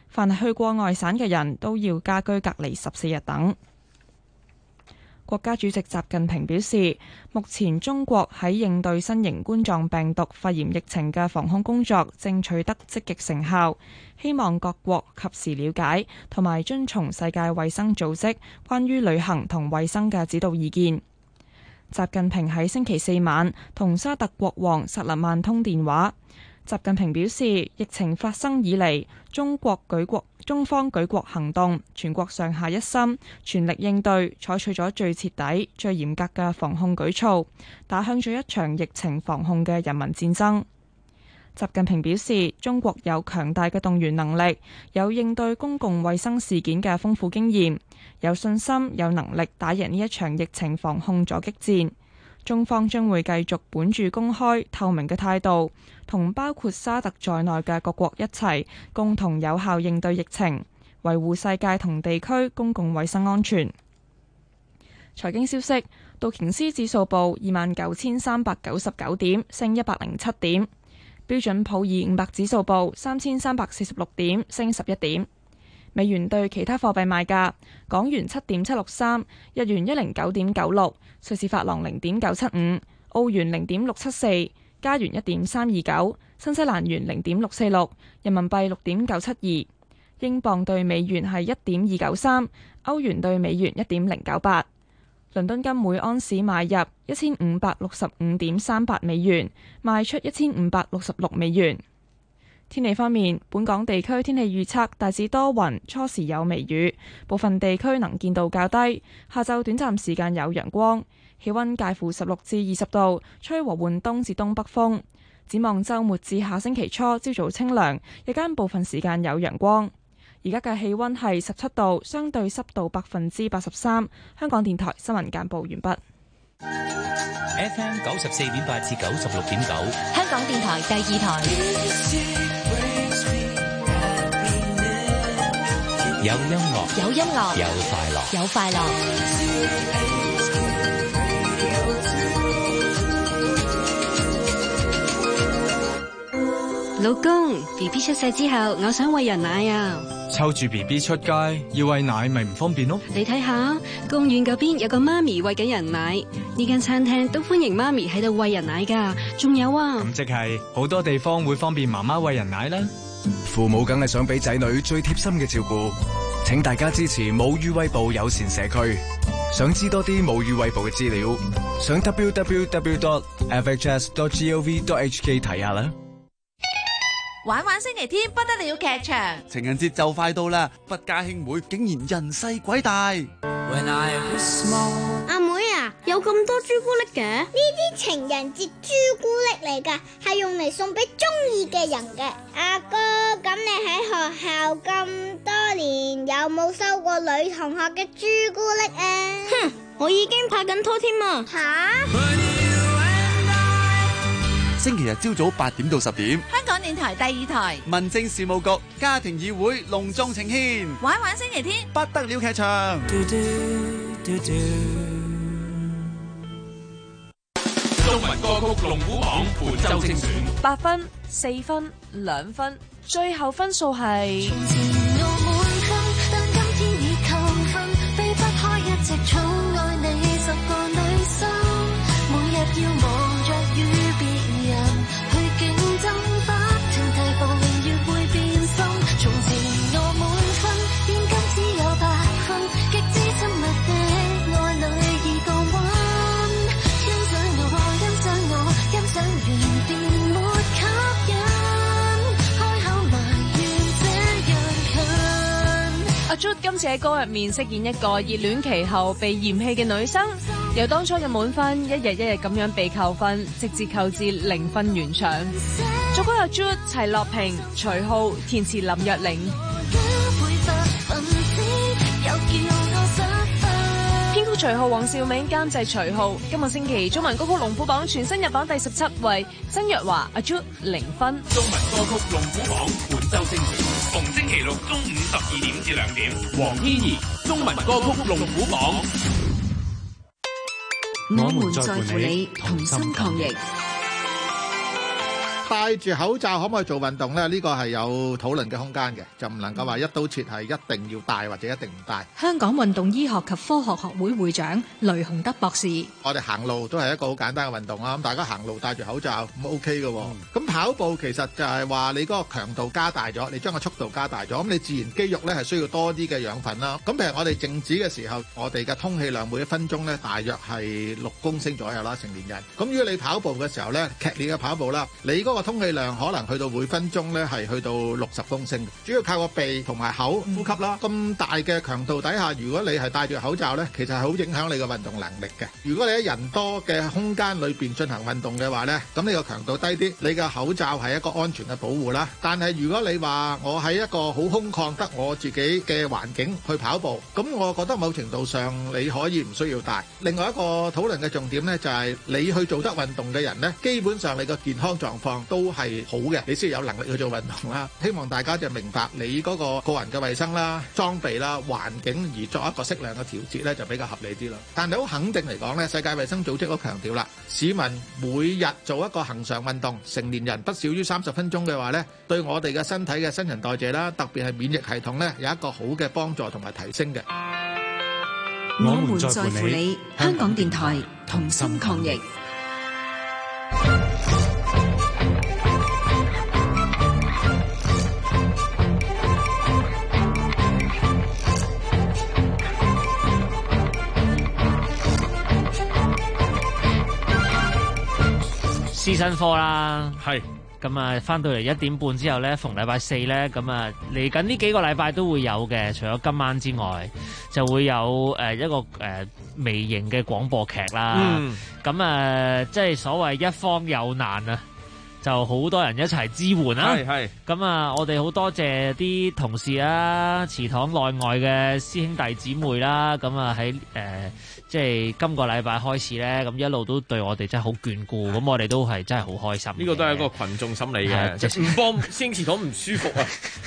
凡係去過外省嘅人都要家居隔離14日等。國家主席習近平表示，目前中國喺應對新型冠狀病毒肺炎疫情嘅防控工作正取得積極成效，希望各國及時了解同埋遵從世界衛生組織關於旅行同衛生嘅指導意見。習近平喺星期四晚同沙特國王薩勒曼通電話。習近平表示，疫情發生以嚟，中方舉國行動，全國上下一心，全力應對，採取咗最徹底、最嚴格嘅防控舉措，打響咗一場疫情防控嘅人民戰爭。習近平表示，中國有強大嘅動員能力，有應對公共衛生事件嘅豐富經驗，有信心、有能力打贏呢一場疫情防控阻擊戰。中方將會繼續本住公開透明嘅態度，同包括沙特在內嘅各國一齊，共同有效應對疫情，維護世界同地區公共衛生安全。財經消息，道瓊斯指數報29,399點，升107點；標準普爾500指數報3,346點，升11點。美元對其他貨幣賣價：港元7.763，日元109.96，瑞士法郎0.975，澳元0.674，加元1.329，新西蘭元0.646，人民幣6.972，英鎊對美元係1.293，歐元對美元1.098。倫敦金每安士買入1565.38美元，賣出1566美元。天氣方面，本港地區天氣預測大致多雲，初時有微雨，部分地區能見度較低。下晝短暫時間有陽光，氣溫介乎16至20度，吹和緩東至東北風。展望週末至下星期初，朝早清涼，日間部分時間有陽光。而家嘅氣溫係17度，相對濕度83%。香港電台新聞簡報完畢。 FM 94.8至96.9， 香港電台第2台。 有音樂， 有音樂， 有快樂， 有快樂。 老公 ，BB 出世之後，我想餵人奶啊！ 湊住 BB 出街要餵奶咪唔方便咯。 你睇下，公園嗰邊有個媽咪餵緊人奶，呢間餐廳都歡迎媽咪喺度餵人奶噶。仲有啊， 咁即係好多地方會方便媽媽餵人奶啦。 父母梗係想俾仔女最貼心嘅照顧，請大家支持母乳餵哺友善社區。想知多啲母乳餵哺嘅資料，上 www.fhs.gov.hk 睇下啦。 玩玩星期天不得了劇場， 情人節就快到啦，不家兄妹竟然人細鬼大。 阿妹啊，有咁多朱古力嘅？呢啲情人節朱古力嚟㗎，係用嚟送俾中意嘅人嘅。阿哥，咁你喺學校咁多年，有冇收過女同學嘅朱古力啊？哼，我已經拍緊拖添啊！吓？ 星期日朝早8點到10點， 香港電台第2台民政事務局家庭議會隆重呈獻玩玩星期天不得了劇場。 中文歌曲龍虎榜本周精選 ，8分、4分、2分，最後分數係。阿 Jude 今次喺歌入面飾演一個熱戀期後被嫌棄嘅女生，由當初嘅滿分一日一日咁樣被扣分，直至扣至0分完場。作曲阿 Jude、齊樂平、徐浩，填詞林若玲，編曲徐浩、黃兆銘，監製徐浩。今個星期中文歌曲龍虎榜全新入榜第17位，曾若華阿 Jude 0分。 中文歌曲龍虎榜本周精選，逢星期六中午12點至2點，黃天怡中文歌曲龍虎榜。 我們在乎你，同心抗疫。 戴住口罩可唔可以做運動呢？呢個係有討論嘅空間嘅，就唔能夠話一刀切係一定要戴或者一定唔戴。 香港運動醫學及科學學會會長雷雄德博士： 我哋行路都係一個好簡單嘅運動啦，咁大家行路戴住口罩咁 OK 嘅喎。咁跑步其實就係話你嗰個強度加大咗，你將個速度加大咗，咁你自然肌肉呢係需要多啲嘅養分啦。咁譬如我哋靜止嘅時候，我哋嘅通氣量每1分鐘呢大約係6公升左右啦，成年人。咁如果你跑步嘅時候呢，劇烈嘅跑步啦，你嗰個通氣量可能去到每分鐘呢係去到60公升，主要靠個鼻同埋口呼吸啦。咁大嘅強度底下，如果你係戴住口罩呢，其實係好影響你嘅運動能力嘅。如果你喺人多嘅空間裏邊進行運動嘅話呢，咁你個強度低啲，你嘅口罩係一個安全嘅保護啦。但係如果你話我喺一個好空曠得我自己嘅環境去跑步，咁我覺得某程度上你可以唔需要戴。另外一個討論嘅重點呢，就係你去做得運動嘅人呢，基本上你個健康狀況都係好嘅，你先有能力去做運動啦。希望大家就明白你嗰個人嘅衛生啦、裝備啦、環境而作一個適量嘅調節呢，就比較合理啲啦。但係好肯定嚟講呢，世界衛生組織都強調啦，市民每日做一個恆常運動，成年人不少於30分鐘嘅話呢，對我哋嘅身體嘅新陳代謝啦，特別係免疫系統呢，有一個好嘅幫助同埋提升嘅。 我們在乎你，香港電台同心抗疫。 師生科啦，係咁啊，翻到嚟1點半之後咧，逢禮拜4咧，咁啊嚟緊呢幾個禮拜都會有嘅，除咗今晚之外，就會有一個微型嘅廣播劇啦。咁啊，即係所謂一方有難啊，就好多人一齊支援啦。係咁啊，我哋好多謝啲同事啦，祠堂內外嘅師兄弟姊妹啦，咁啊喺即係今個禮拜開始咧，咁一路都對我哋真係好眷顧，咁我哋都係真係好開心。 呢個都係一個群眾心理嘅，即係唔幫師兄祠堂唔舒服啊！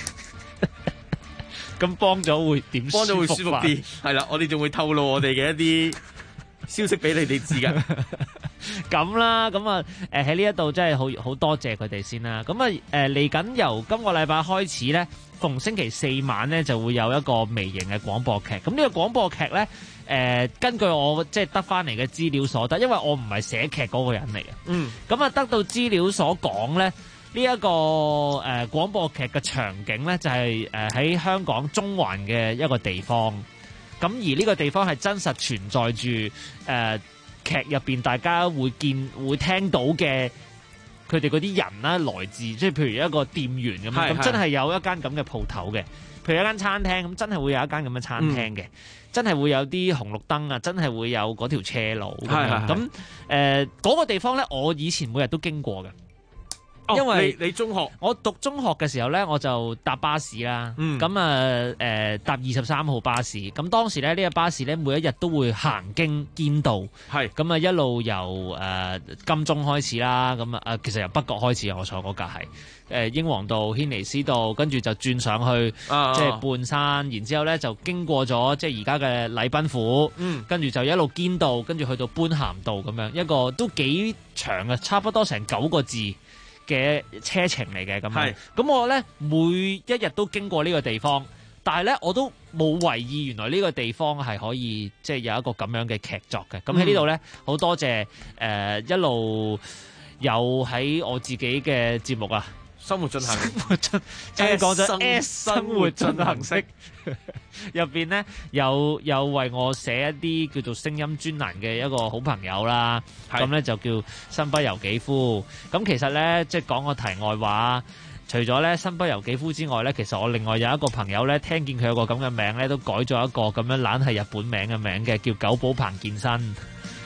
咁幫咗會點？ 幫咗會舒服啲，係啦，我哋仲會透露我哋嘅一啲消息俾你哋知㗎。 咁啦，咁啊喺呢一度真係好多謝佢哋先啦。咁啊嚟緊由今個禮拜開始咧，逢星期4晚咧就會有一個微型嘅廣播劇。咁呢個廣播劇咧，根據我即係得翻嚟嘅資料所得，因為我唔係寫劇嗰個人嚟嘅。咁啊得到資料所講咧，呢一個廣播劇嘅場景咧就係喺香港中環嘅一個地方。咁而呢個地方係真實存在住劇入邊大家會聽到嘅佢哋嗰啲人啦，來自即係譬如一個店員咁樣，咁真係有一間咁嘅鋪頭嘅，譬如一間餐廳咁，真係會有一間咁嘅餐廳嘅，真係會有啲紅綠燈啊，真係會有嗰條斜路咁樣。咁嗰個地方咧，我以前每日都經過嘅。因為你中學， 我讀中學嘅時候咧，我就搭巴士啦。咁搭23號巴士。咁當時咧呢個巴士咧，每一日都會行經堅道。係咁啊，一路由金鐘開始啦。咁啊其實由北角開始，我坐嗰架係英皇道、軒尼詩道，跟住就轉上去即係半山，然之後咧就經過咗即係而家嘅禮賓府。跟住就一路堅道，跟住去到般咸道咁樣，一個都幾長嘅，差不多成9個字嘅車程嚟嘅。咁我咧每一日都經過呢個地方，但係咧我都冇為意，原來呢個地方係可以即係有一個咁樣嘅劇作嘅。咁喺呢度咧，好多謝一路有喺我自己嘅節目啊， 生活進行， 即係講咗 S 生活進行式入邊咧，有為我寫一啲叫做聲音專欄嘅一個好朋友啦。咁咧就叫身不由己夫。咁其實咧，即係講個題外話，除咗咧身不由己夫之外咧，其實我另外有一個朋友咧，聽見佢有個咁嘅名咧，都改咗一個咁樣懶係日本名嘅名嘅，叫九寶彭健身。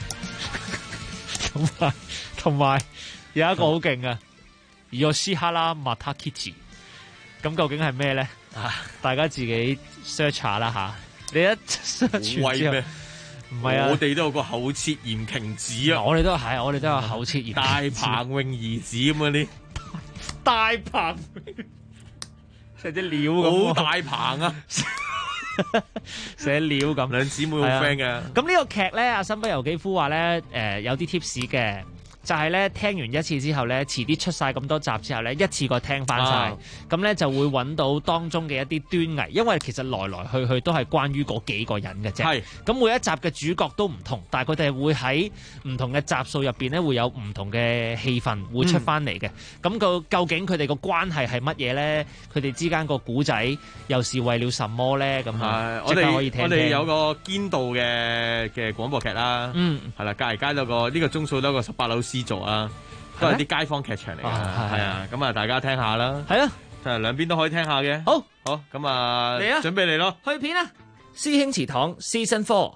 同埋有一個好勁嘅Yoshihara Matakichi。咁究竟係咩咧？大家自己 search 下啦吓。你一 search 完之後，唔係啊， 我哋都有個後設言瓊子啊， 我哋都有後設言大鵬泳兒子咁嗰啲， 大鵬成隻鳥咁， 好大鵬啊， 寫鳥咁， 兩姊妹好 friend 嘅。 咁呢個劇咧，阿身不由己夫話咧，有啲 tips 嘅。 就係咧聽完一次之後咧，遲啲出晒咁多集之後咧，一次過聽翻晒，咁咧就會揾到當中嘅一啲端倪，因為其實來來去去都係關於嗰幾個人嘅啫。係咁每一集嘅主角都唔同，但係佢哋會喺唔同嘅集數入邊咧會有唔同嘅氣氛會出翻嚟嘅。咁究竟佢哋個關係係乜嘢咧？佢哋之間個古仔又是為了什麼咧？咁即刻可以聽。我哋有個堅道嘅廣播劇啦，係啦，隔離街呢個鐘數都有個18樓 C 座啊，都係啲街坊劇場嚟嘅，係啊，咁啊大家聽下啦，係啊，就係兩邊都可以聽下嘅。好，咁啊，嚟啊，準備嚟咯，去片啦，師兄祠堂 Season 4。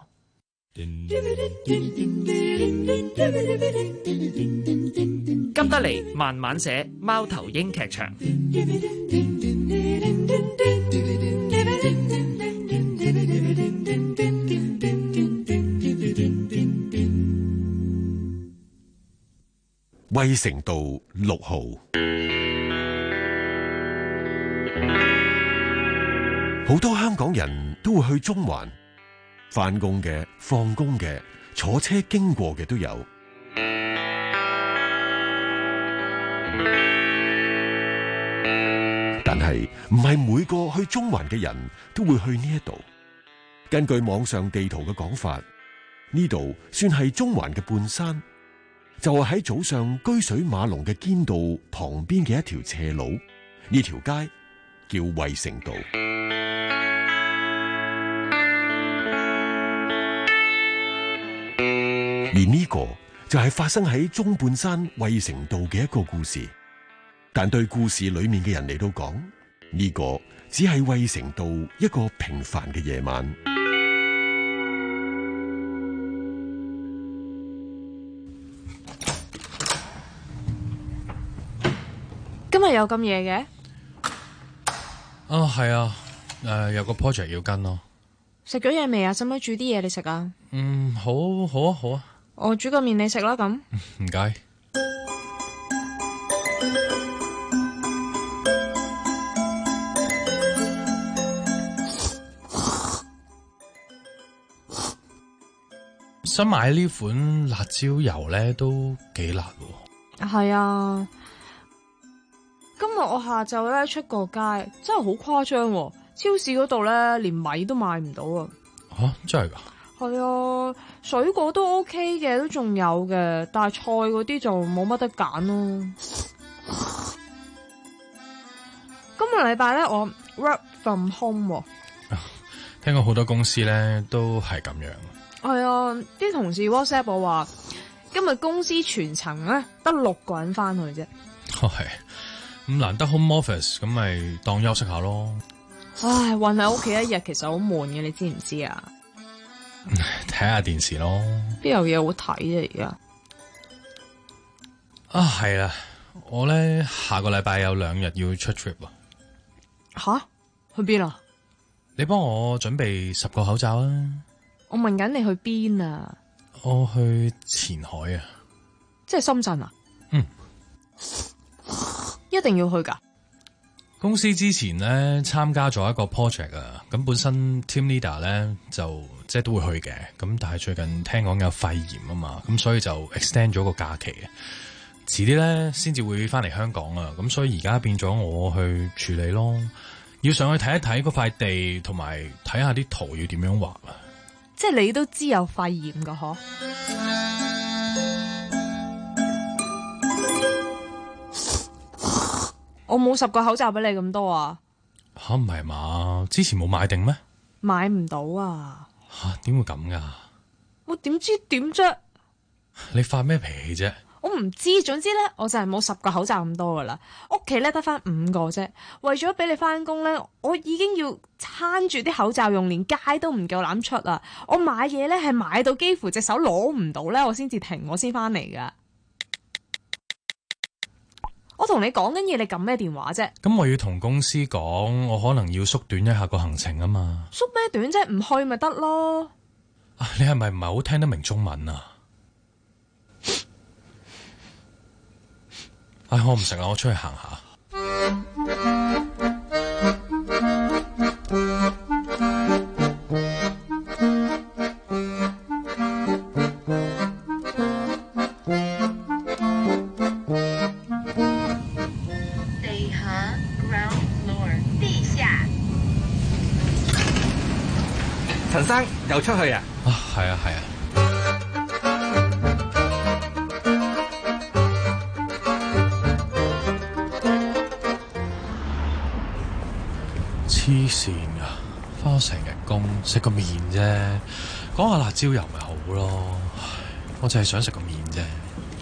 金德利慢慢寫，貓頭鷹劇場。 衛城道6號，好多香港人都會去中環，返工嘅、放工嘅、坐車經過嘅都有。但係唔係每個去中環嘅人都會去呢一度。根據網上地圖嘅講法，呢度算係中環嘅半山。就係喺早上居水馬龍嘅堅道旁邊嘅一條斜路，呢條街叫衛城道。而呢個就係發生喺中半山衛城道嘅一個故事，但對故事裏面嘅人嚟到講，呢個只係衛城道一個平凡嘅夜晚。 今日有咁夜嘅？ 係啊，有個 project 要跟咯。 食咗嘢未啊？使唔使煮啲嘢你食啊？ 好啊。 我煮個麵你食啦，咁。 唔該。新買呢款辣椒油咧都幾辣喎。 係啊。今日我下晝咧出過街，真係好誇張喎！超市嗰度咧連米都買唔到啊！ 吓，真係噶？ 係啊，水果都 OK 嘅，都仲有嘅，但係菜嗰啲就冇乜得揀咯。今個禮拜咧我 work from home 喎。 聽過好多公司咧都係咁樣。 係啊，啲同事 WhatsApp 我話今日公司全層咧得6個人翻去啫。 係。咁難得 home office， 咁咪當休息下咯。 唉，韞喺屋企一日其實好悶嘅，你知唔知啊？ 睇下電視咯。 邊有嘢好睇啊？而家係啦，我咧下個禮拜有2日要出 trip 啊。 吓？去邊啊？ 你幫我準備10個口罩啊！ 我問緊你去邊啊？ 我去前海啊。 即係深圳啊？ 嗯。 一定要去㗎。 公司之前咧參加咗一個 project 啊，咁本身 team leader 咧就即係都會去嘅，咁但係最近聽講有肺炎啊嘛，咁所以就 extend 咗個假期嘅，遲啲咧先至會翻嚟香港啊，咁所以而家變咗我去處理咯，要上去睇一睇嗰塊地，同埋睇下啲圖要點樣畫啊。 即係你都知有肺炎㗎嗬？我冇10個口罩俾你咁多啊！ 吓，唔係嘛？之前冇買定咩？ 買唔到啊！ 吓，點會咁噶？ 我點知點啫？ 你發咩脾氣啫？ 我唔知，總之咧，我就係冇10個口罩咁多噶啦。屋企咧得翻5個啫。為咗俾你翻工咧，我已經要撐住啲口罩用，連街都唔夠膽出啊！我買嘢咧係買到幾乎隻手攞唔到咧，我先至停，我先翻嚟噶。我同你講緊嘢，你撳咩電話啫？ 咁我要同公司講，我可能要縮短一下個行程啊嘛。 縮咩短啫？唔去咪得咯。 你係咪唔係好聽得明中文啊？我唔食啦，我出去行下。 陳生又出去啊？ 係啊係啊。黐線噶，返咗成日工，食個麵啫，講下辣椒油咪好咯。我就係想食個麵啫。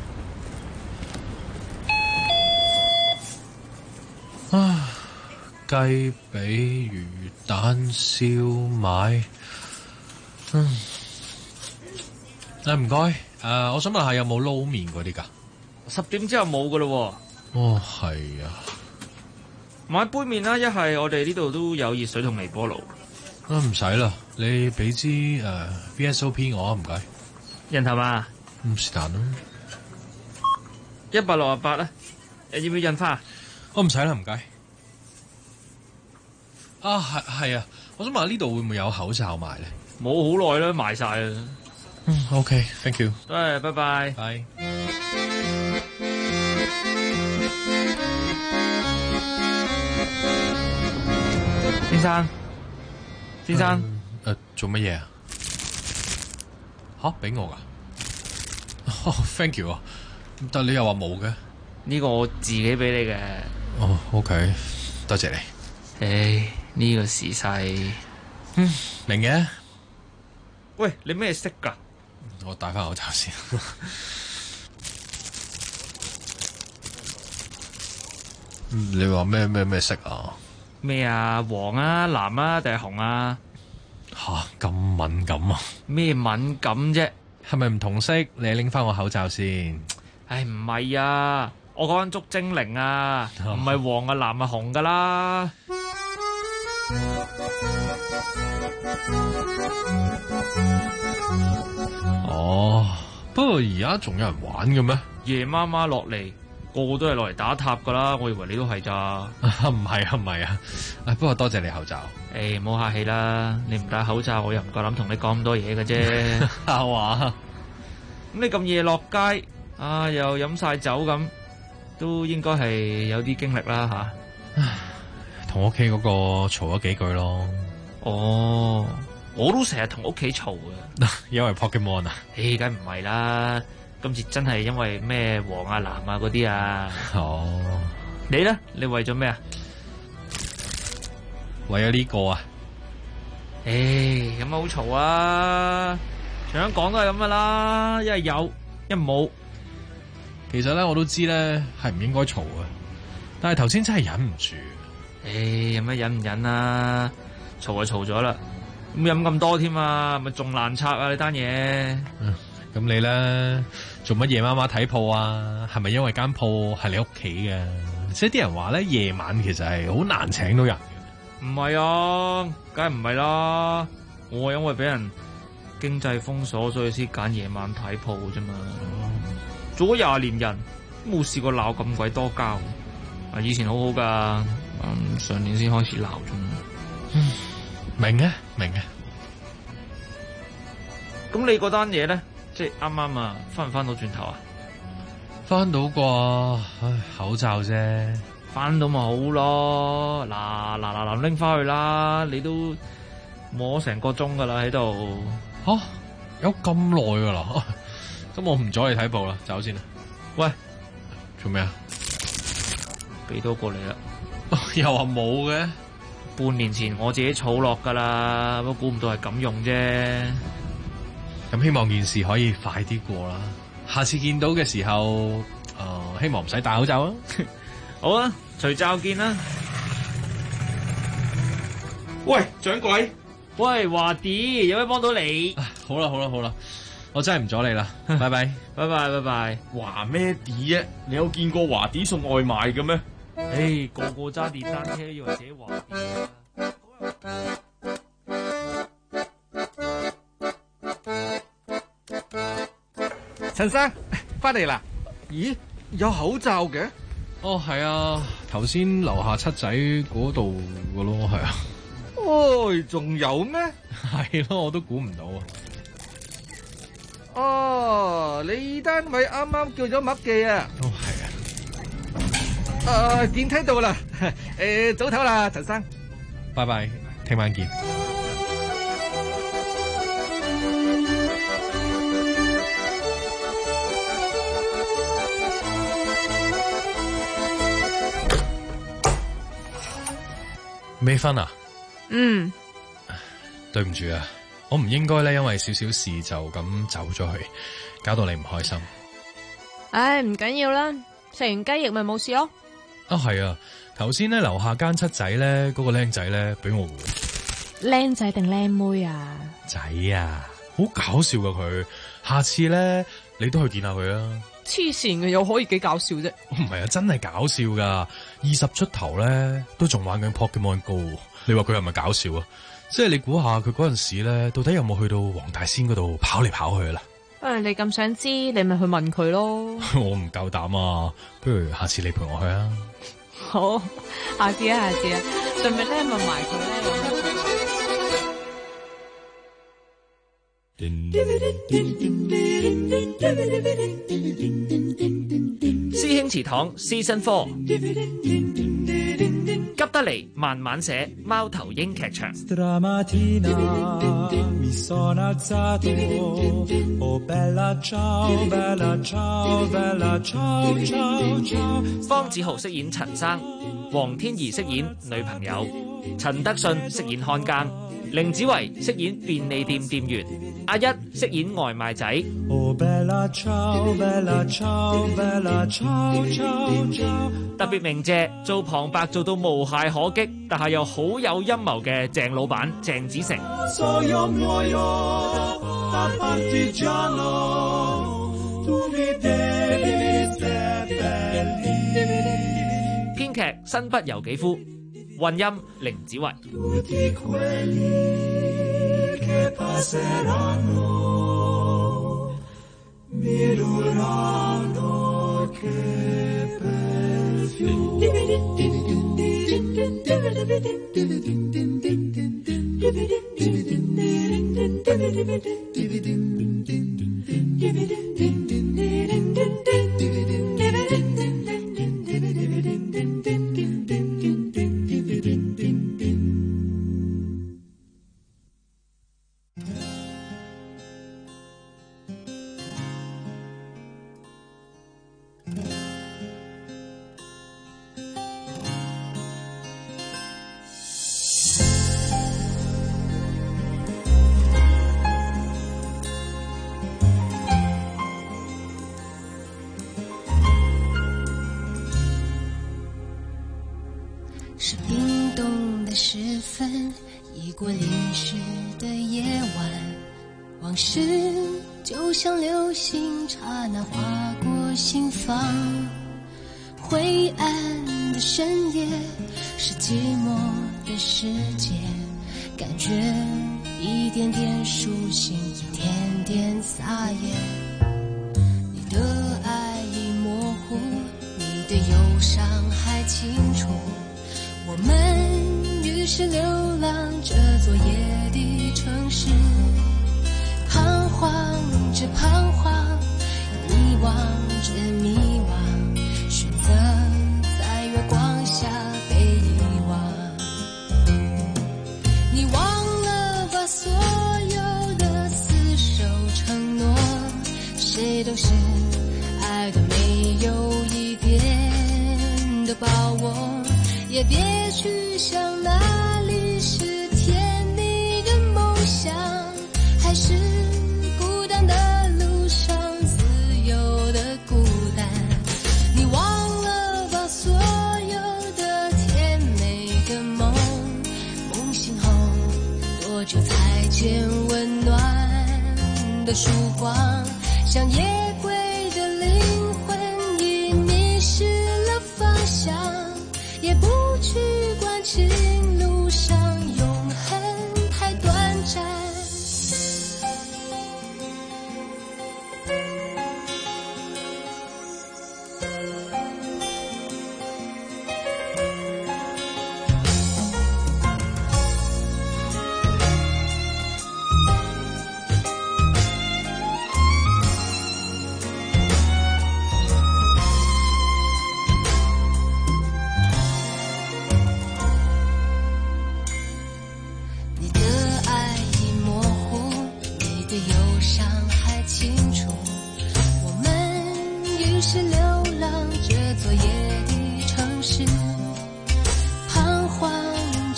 啊，雞髀魚蛋燒賣，唔該，我想問下有冇撈麵嗰啲㗎 ？10點之後冇㗎咯喎。 哦，係啊。 買杯麵啦，一係我哋呢度都有熱水同微波爐。 唔使啦，你俾支VSOP 我啊，唔該。 人頭嘛？ 是但啦。 168啦，要唔要印花？ 我唔使啦，唔該。係啊，我想問下呢度會唔會有口罩賣咧？ 冇好耐啦，賣晒啦。 OK，thank you。 拜拜。 拜。 先生， 做乜嘢啊？吓，俾我噶？Thank you 啊！但你又話冇嘅？ 呢個我自己俾你嘅。 OK， 多謝你。 呢個時勢， 明嘅。 喂，你咩色噶？ 我戴翻口罩先。你話咩色啊？ 咩啊？黃啊、藍啊定係紅啊？ 吓，咁敏感啊？ 咩敏感啫？ 係咪唔同色？你拎翻我口罩先。 唔係啊，我講緊捉精靈啊，唔係黃啊、藍啊、紅噶啦。 不過而家仲有人玩嘅咩？ 夜媽媽落嚟。個個都係落嚟打塔噶啦，我以為你都係咋？ 唔係啊！不過多謝你口罩。 唔好客氣啦，你唔戴口罩，我又唔夠膽同你講咁多嘢嘅啫。 係嘛？ 咁你咁夜落街又飲晒酒咁，都應該係有啲經歷啦吓。 同屋企嗰個嘈咗幾句咯。 我都成日同屋企嘈嘅。 因為 Pokemon 啊？ 梗唔係啦。今次真係因為咩黃啊、藍啊嗰啲啊。你咧？你為咗咩啊？ 為咗呢個啊。 有乜好嘈啊？長講都係咁噶啦，一係有，一冇。 其實咧，我都知咧係唔應該嘈啊，但係頭先真係忍唔住。 有咩忍唔忍啊？嘈就嘈咗啦，咁飲咁多添啊，咪仲難拆啊！呢單嘢。 咁你咧做乜夜媽媽睇鋪啊？係咪因為間鋪係你屋企嘅？即係啲人話咧，夜晚其實係好難請到人嘅。 唔係啊，梗係唔係啦。我係因為俾人經濟封鎖，所以先揀夜晚睇鋪啫嘛。做咗20年人，冇試過鬧咁鬼多交。以前好好噶，上年先開始鬧啫嘛。 明嘅。 咁你嗰單嘢咧？即係啱啱啊，翻唔翻到轉頭啊？ 翻到啩，口罩啫。 翻到咪好咯。嗱，拎翻去啦。你都摸成個鐘噶啦喺度。 有咁耐噶啦？咁我唔阻你睇報啦，走先啦。 喂， 做咩啊？ 俾多過你啦。 又話冇嘅？ 半年前我自己儲落噶啦，不過估唔到係咁用啫。 咁希望件事可以快啲過啦。下次見到嘅時候，希望唔使戴口罩啊。 好啊，除罩見啦。喂，掌櫃。喂，華弟，有咩幫到你？ 好啦，我真係唔阻你啦。拜拜， 拜拜。 華咩啲啊？你有見過華弟送外賣嘅咩？ 個個揸電單車以為自己華弟啊。 陳生，翻嚟啦？咦，有口罩嘅？ 係啊，頭先樓下七仔嗰度嘅咯，係啊。 仲有咩？ 係咯，我都估唔到啊。 你單位啱啱叫咗麥記啊？ 係啊。 電梯到啦，早唞啦，陳生。 拜拜，聽晚見。 未婚啊？ 嗯， 對唔住啊，我唔應該咧，因為少少事就咁走咗去，搞到你唔開心。 唉，唔緊要啦，食完雞翼咪冇事咯。 係啊，頭先咧樓下間七仔咧嗰個僆仔咧俾我僆仔定僆妹啊？ 仔啊，好搞笑噶佢，下次咧你都去見下佢啊。 黐線嘅，又可以幾搞笑啫？ 唔係啊，真係搞笑噶，20出頭咧都仲玩緊 Pokemon Go， 你話佢係咪搞笑啊？即係你估下佢嗰陣時咧，到底有冇去到黃大仙嗰度跑嚟跑去啦？ 你咁想知，你咪去問佢咯。 我唔夠膽啊，不如下次你陪我去啊。 好，下次啊，順便咧問埋佢咧。 師兄祠堂 Season 4，急得嚟慢慢寫，貓頭鷹劇場。方子豪飾演陳生，黃天怡飾演女朋友，陳德信飾演看更，凌子維飾演便利店店員，阿一飾演外賣仔。特別鳴謝做旁白做到無懈可擊，但係又好有陰謀嘅鄭老闆鄭子誠。編劇新不由己夫，混音凌子維。 是冰冻的时分，已过淋湿的夜晚，往事就像流星，刹那划过心房。灰暗的深夜，是寂寞的世界，感觉一点点苏醒，一点点撒野。你的爱已模糊，你的忧伤还清楚，我们于是流浪这座夜的城市，彷徨着彷徨，迷惘着迷惘，选择在月光下被遗忘。你忘了把所有的厮守承诺，谁都是爱的没有一点的把握，也别去想哪里是甜蜜的梦想，还是孤单的路上自由的孤单。你忘了把所有的甜美的梦，梦醒后多久才见温暖的曙光，像夜归的灵魂已迷失了方向，也不去关心路上永恒太短暂。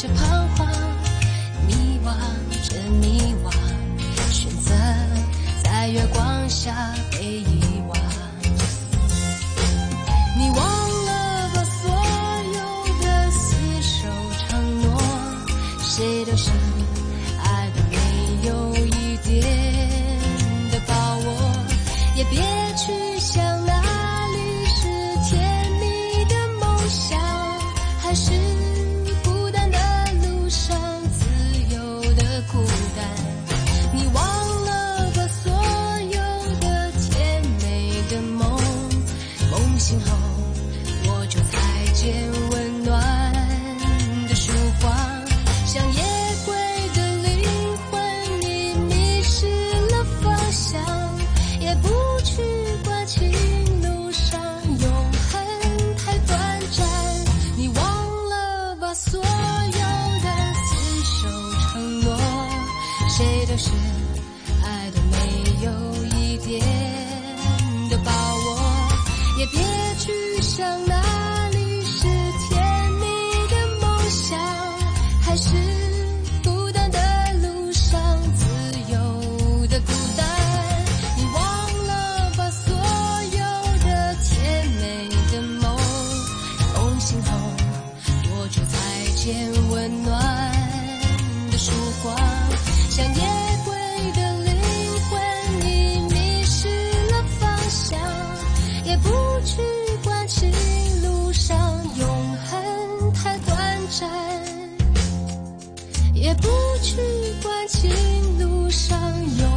着彷徨，迷惘着迷惘，选择在月光下被遗忘。你忘了把所有的厮守承诺，谁都是爱的没有一点的把握，也别去想哪里是甜蜜的梦想，还是孤单的路上自由的孤单。你忘了把所有的甜美的梦，梦醒后我就再见温暖的曙光。像夜归的灵魂，你迷失了方向，也不去关心路上永恒太短暂。你忘了把所有的厮守承诺，谁都是爱的没有一点的把握，也别去想哪里是甜蜜的梦想，还是孤单的路上自由的孤单。你忘了把所有的甜美的梦，梦醒后我就再见温暖的曙光。像夜归的灵魂，你迷失了方向，也不去关心路上永恒太短暂，也不去关心路上永